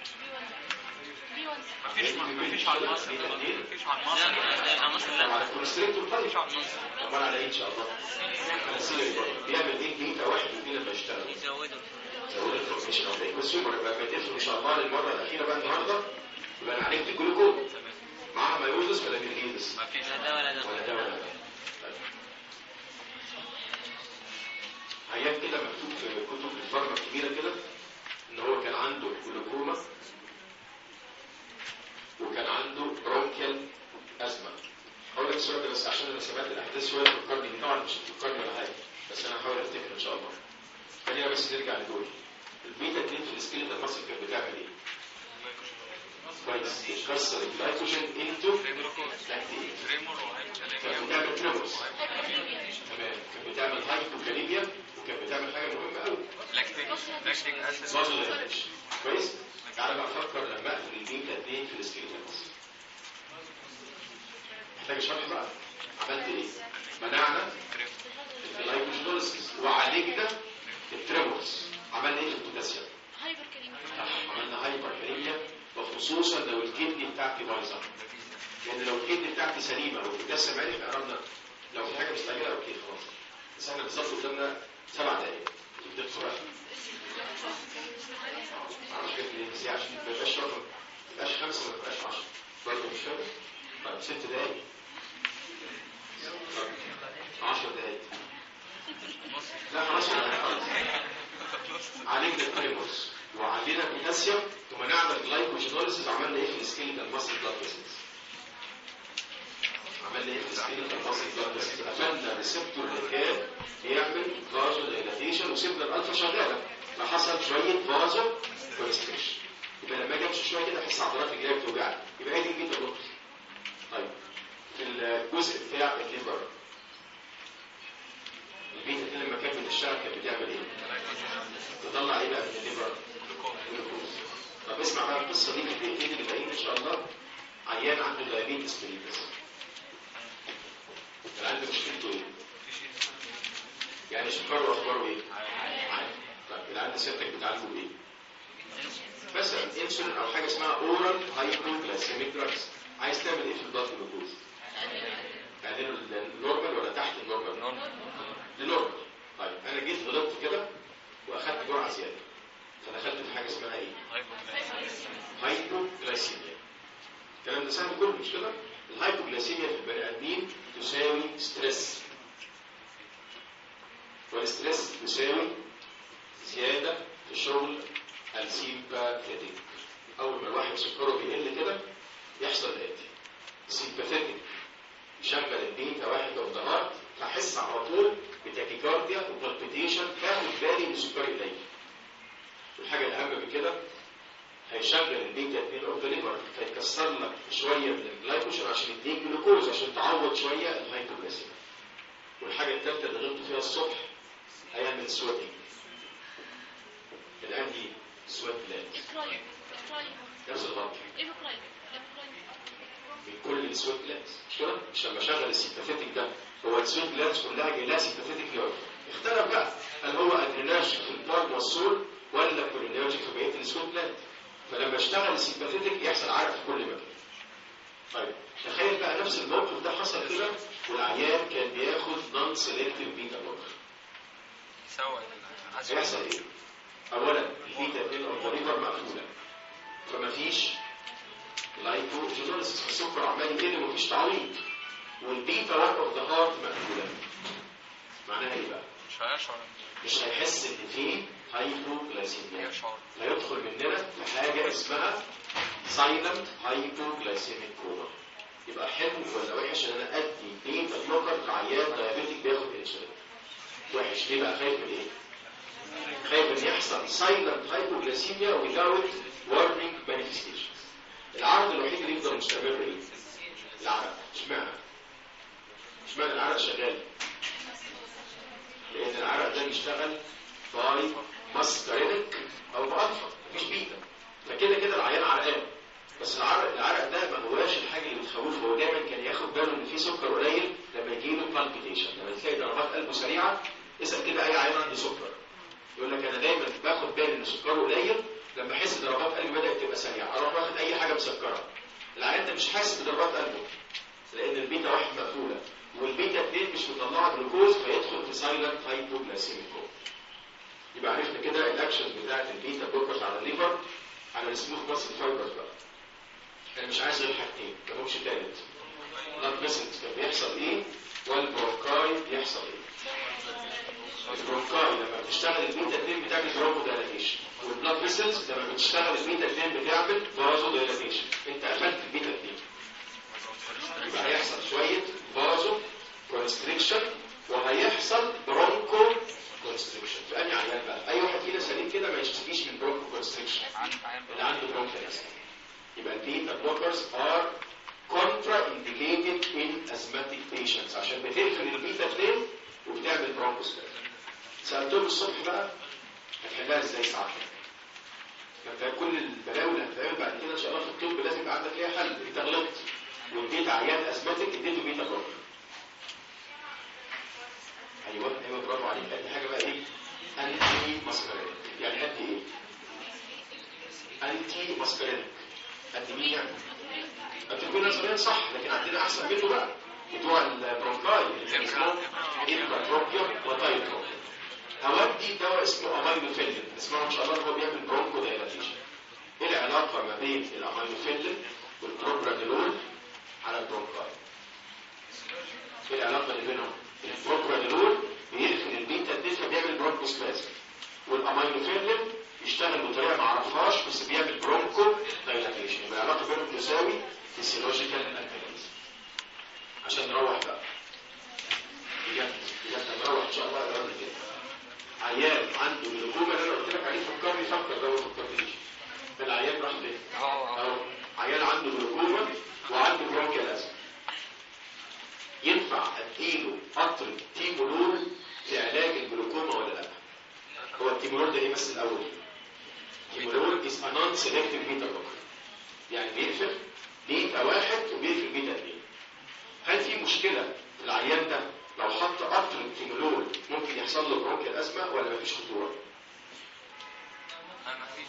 مفيش مفيش على المصل مفيش على المصل على المصل لا على الكونستريكتور طيب مفيش على المصل. امال على ايه ان شاء الله؟ بيعمل ايه بيتا واحد ودي لما يشتغل يزودوا زود الفورميشن اوف الكونسيومر. يبقى لما يتقفل ان شاء الله للمره الاخيره بقى النهارده يبقى انا عالجت الجلوكوز معاها مايوزس ولا ميليزس؟ مفيش لا ده ولا ده ولا ده ولا ده. كان كده مكتوب في كتب الفارما الكبيره كده ان هو كان عنده جلوكوما وكان عنده برونكيال ازمه. هقول لك السؤال ده بس عشان انا سمعت الاحداث شويه بتفكرني، طبعا مش بتفكرني ولا حاجه بس انا هحاول افتكر ان شاء الله. خلينا بس نرجع لدول. البيتا اتنين في السكيلتال ماسل كانت بتعمل ايه؟ كويس، بتكسر الجلايكوجين انتو لاكتين. كانت بتعمل تريمورز. تمام، كانت بتعمل هايبوكاليميا وكانت بتعمل حاجه مهمه قوي. لاكتيك لاكتيك اسيد. كويس؟ تعالى بقى افكر لما اقفل البيتا اتنين في السكيلتال ماسل. محتاج شرح بقى. عملت ايه؟ منعنا الجلايكوجينوليسيس وعالجنا التريمورز. عملنا ايه في البوتاسيوم؟ هايبركاليميا. عملنا هايبركاليميا وخصوصا لو الكدني بتاعتي بايظه. لان لو الكدني بتاعتي سليمه والبوتاسيوم عالي احنا قربنا. لو في حاجه مستعجله اوكي خلاص. بس احنا بالظبط قدامنا سبع دقايق. تبدا بسرعه. معرفش كانت ليه بس عشان ما يبقاش رقم ما يبقاش خمسه ما يبقاش عشره. برضه مش فاهم. طيب ست دقايق. عشر دقايق. لا خلاص خلاص. عالجنا التريمورز وعالجنا البوتاسيوم ومنعنا الجلايكوجينوليسيس. عملنا ايه في السكيلتال ماسل بلاد فيسلز؟ عملنا ايه في السكيلتال ماسل بلاد فيسلز؟ قفلنا الريسبتور اللي كان بيعمل فازو دايلاتيشن وسيبنا الالفا شغاله فحصل شويه فازو كونستريكشن. يبقى لما اجي امشي شويه كده احس عضلات رجلي بتوجعني. يبقى هي دي البيتا بلوكر. طيب في الجزء بتاع الليفر البيتا دي لما كانت بتشتغل كانت بتعمل ايه؟ تطلع ايه بقى من الليفر؟ جلوكوز. طب اسمع بقى القصه دي في الدقيقتين اللي باقيين ان شاء الله. عيان عنده دايابيتس ميليتس. كان عنده مشكلته ايه؟ يعني سكره واخباره ايه؟ عالي. طيب العيان سيادتك بتعالجه بايه؟ مثلا انسولين او حاجه اسمها اورال هايبوغلايسيميك دراجز. عايز تعمل ايه في الضغط الجلوكوز؟ تعمله للنورمال ولا تحت النورمال؟ نورمال. للنورمال. طيب انا جيت غلطت كده واخدت جرعه زياده فدخلت في حاجه اسمها ايه؟ هايبوغلايسيميا. الكلام ده سهل كله مش كده؟ الهايبوغلايسيميا في البني ادمين تساوي ستريس، والستريس يساوي زياده في شغل السيمباثيتيك. اول ما الواحد سكره بيقل كده يحصل الاتي: السيمباثيتيك يشغل البيتا واحد اوف ذا هارت فاحس على طول بتاكيكارديا وبالبيتيشن فاخد بالي ان سكري قليل. والحاجه الاهم من كده هيشغل البيتا اتنين اوف ذا ليفر فيكسر لك شويه من الجلايكوجين عشان يديك جلوكوز عشان تعوض شويه الهايبوغلايسيميا. والحاجه الثالثه اللي غلطت فيها الصبح هيعمل سويتنج. الان دي سويت بلاد. نفس الغلط. ايه بكراي؟ من كل السويت بلادز مش كده؟ مش لما شغل السيمباثيتيك ده هو السويت بلادز كلها جايه لها سيمباثيتيك نيرف. اختلف بقى هل هو ادرينرجيك في البارد والسول ولا كولينرجيك في بقيه السويت بلاد. فلما اشتغل السيمباثيتيك يحصل عرق في كل مكان. طيب تخيل بقى نفس الموقف ده حصل كده والعيان كان بياخد نون سيلكتيف بيتا بلوكر. سوى هيحصل ايه؟ اولا البيتا اتنين اوف ذا ليفر مقفوله فمفيش لايكوجينوليسيس. السكر عمال يقل ومفيش تعويض. والبيتا واحد اوف ذا هارت مقفوله. معناها ايه بقى؟ مش هيشعر. مش هيحس ان فيه هايبوغلايسيميا. هيشعر. هيدخل مننا في حاجه اسمها سايلنت هايبوغلايسيميك كوما. يبقى حلو ولا وحش ان انا ادي بيتا بلوكر لعيان دايابيتيك بياخد انسولين؟ وحش. ليه بقى؟ خايف من ايه؟ خايف ان يحصل سايلنت هايبوغلايسيميا without warning manifestations. العرض الوحيد اللي يفضل مستمر ايه؟ العرق. اشمعنى؟ اشمعنى العرق شغال؟ لان العرق ده بيشتغل باي ماسكارينيك او بالفا مفيش بيتا فكده كده العيان عرقان. بس العرق العرق ده ما هواش الحاجه اللي بتخوفه. هو دايما كان ياخد باله ان في سكر قليل لما يجي له بالبيتيشن. لما تلاقي ضربات قلبه سريعه اسال كده اي عيان عنده سكر يقول لك انا دايما باخد بالي ان سكره قليل لما احس ضربات قلبي بدات تبقى سريعه اروح واخد اي حاجه مسكره. العيان ده مش حاسس بضربات قلبه لان البيتا واحد مقفوله والبيتا اتنين مش مطلعه جلوكوز فيدخل في سايلنت هايبوغلايسيميك كوما. يبقى عرفنا كده الاكشنز بتاعت البيتا بلوكرز على الليفر على السموث ماسل فايبرز. بقى انا مش عايز غير حاجتين ما لهمش تالت. بلاد فيسلز كان بيحصل ايه والبرونكاي بيحصل ايه. البرونكاي لما بتشتغل البيتا اتنين بتعمل برونكو دايلاتيشن، والبلاد فيسلز لما بتشتغل البيتا اتنين بتعمل فازو دايلاتيشن. انت قفلت البيتا اتنين يبقى هيحصل شويه فازو كونستريكشن وهيحصل برونكو كونستريكشن. في انهي عيان بقى؟ اي واحد فينا سليم كده ما يشتكيش من برونكو كونستريكشن اللي عنده برونكيالس. يبقى البيتا بلوكرز ار كونترا انديكيتد ان ازماتيك بيشنتس عشان بتقفل البيتا اتنين وبتعمل برونكوس. سالتهم الصبح بقى هتحلها ازاي ساعتها؟ فانت كل البلاوي اللي هتتعمل بعد كده ان شاء الله في الطب لازم يبقى عندك ليها حل. انت غلطت واديت عيان ازماتيك اديته بيتا بلوكر. ايوه ايوه برافو عليك. ادي حاجه بقى ايه؟ انتي ماسكارينيك. يعني ادي ايه؟ انتي ماسكارينيك. ادي مين يعني؟ بتكون نظريا صح لكن عندنا احسن منه بقى بتوع البرونكاي اللي اسمهم انتراتروبيا وتايتروبيا. هودي دواء اسمه امينوفيلين اسمعوا ان شاء الله هو بيعمل برونكو دايلاتيشن. ايه العلاقه ما بين الامينوفيلين والبروبرانولول على البرونكاي؟ ايه العلاقه اللي بينهم؟ البروبرانولول بيقفل البيتا اتنين فبيعمل برونكوسبازم، والامينوفيلين يشتغل بطريقه ما اعرفهاش بس بيعمل برونكو دايلاتيشن. يبقى العلاقه بينهم تساوي فيسيولوجيكال انتاجونيزم. عشان نروح بقى بجد بجد نروح ان شاء الله يا كده. عيان عنده جلوكوما اللي انا قلت لك عليه فكرني فكر ده ما فكرتنيش. ده العيان راح ليه؟ اهو عيان عنده جلوكوما وعنده برونكيال ازمه. ينفع اديله قطر تيمولول في علاج الجلوكوما ولا لا؟ هو التيمولول ده ايه بس الاول؟ تيمولول از ا نون سيلكتيف بيتا بلوكر. يعني بيقفل بيتا واحد وبيقفل بيتا اثنين. هل في مشكله في العيان ده لو حط قطر التيمولول ممكن يحصل له برونكيال ازمه ولا مفيش خطوره؟ لا مفيش.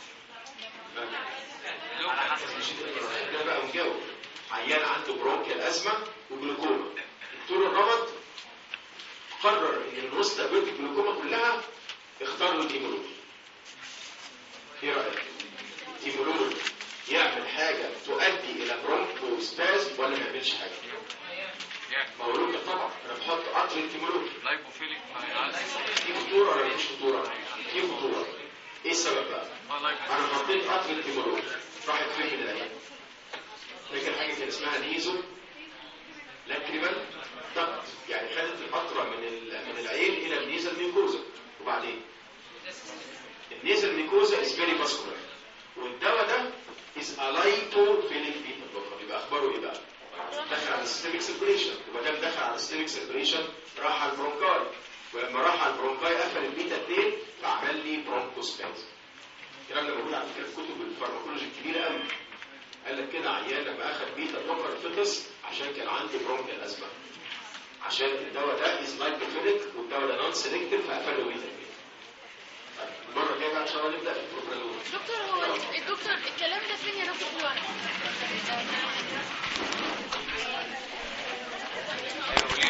ده بقى مجاوب. عيان عنده برونكيال ازمه وجلوكوما، دكتور الرمد قرر ان الوسط ابيوت الجلوكوما كلها اختار له تيمولول. ايه رايك؟ تيمولول يعمل حاجه تؤدي الى برونكوسباز ولا ما يعملش حاجه؟ مولود طبعا. انا بحط قطر التيمولول. لايبوفيليك في خطوره ولا مفيش خطوره؟ في خطوره. ايه السبب بقى؟ انا حطيت قطر التيمولول راحت فين من الايام؟ فاكر حاجه كان اسمها نيزو لاكريمال ضغط، يعني خدت القطره من من العين الى النيزل ميكوزا. وبعدين النيزل ميكوزا از فيري فاسكولار، والدواء ده از الايتوفيليك بيتا بلوكر. يبقى اخباره ايه بقى؟ دخل على السيستميك سيركيوليشن، وما دام دخل على السيستميك سيركيوليشن راح على البرونكاي، ولما راح على البرونكاي قفل البيتا اتنين فعمل لي برونكوسباز. الكلام ده موجود على فكره في كتب الفارماكولوجي الكبيره قوي. قال لك كده عيان لما اخذ بيتا بلوكر فطس عشان كان عنده برونكيال ازمه، عشان الدواء ده از لايبوفيليك والدواء ده نون سيلكتيف فقفل له بيتا اتنين. المره الجايه بقى ان شاء الله نبدا في البروبرانول. دكتور هو الدكتور الكلام ده فين يا دكتور؟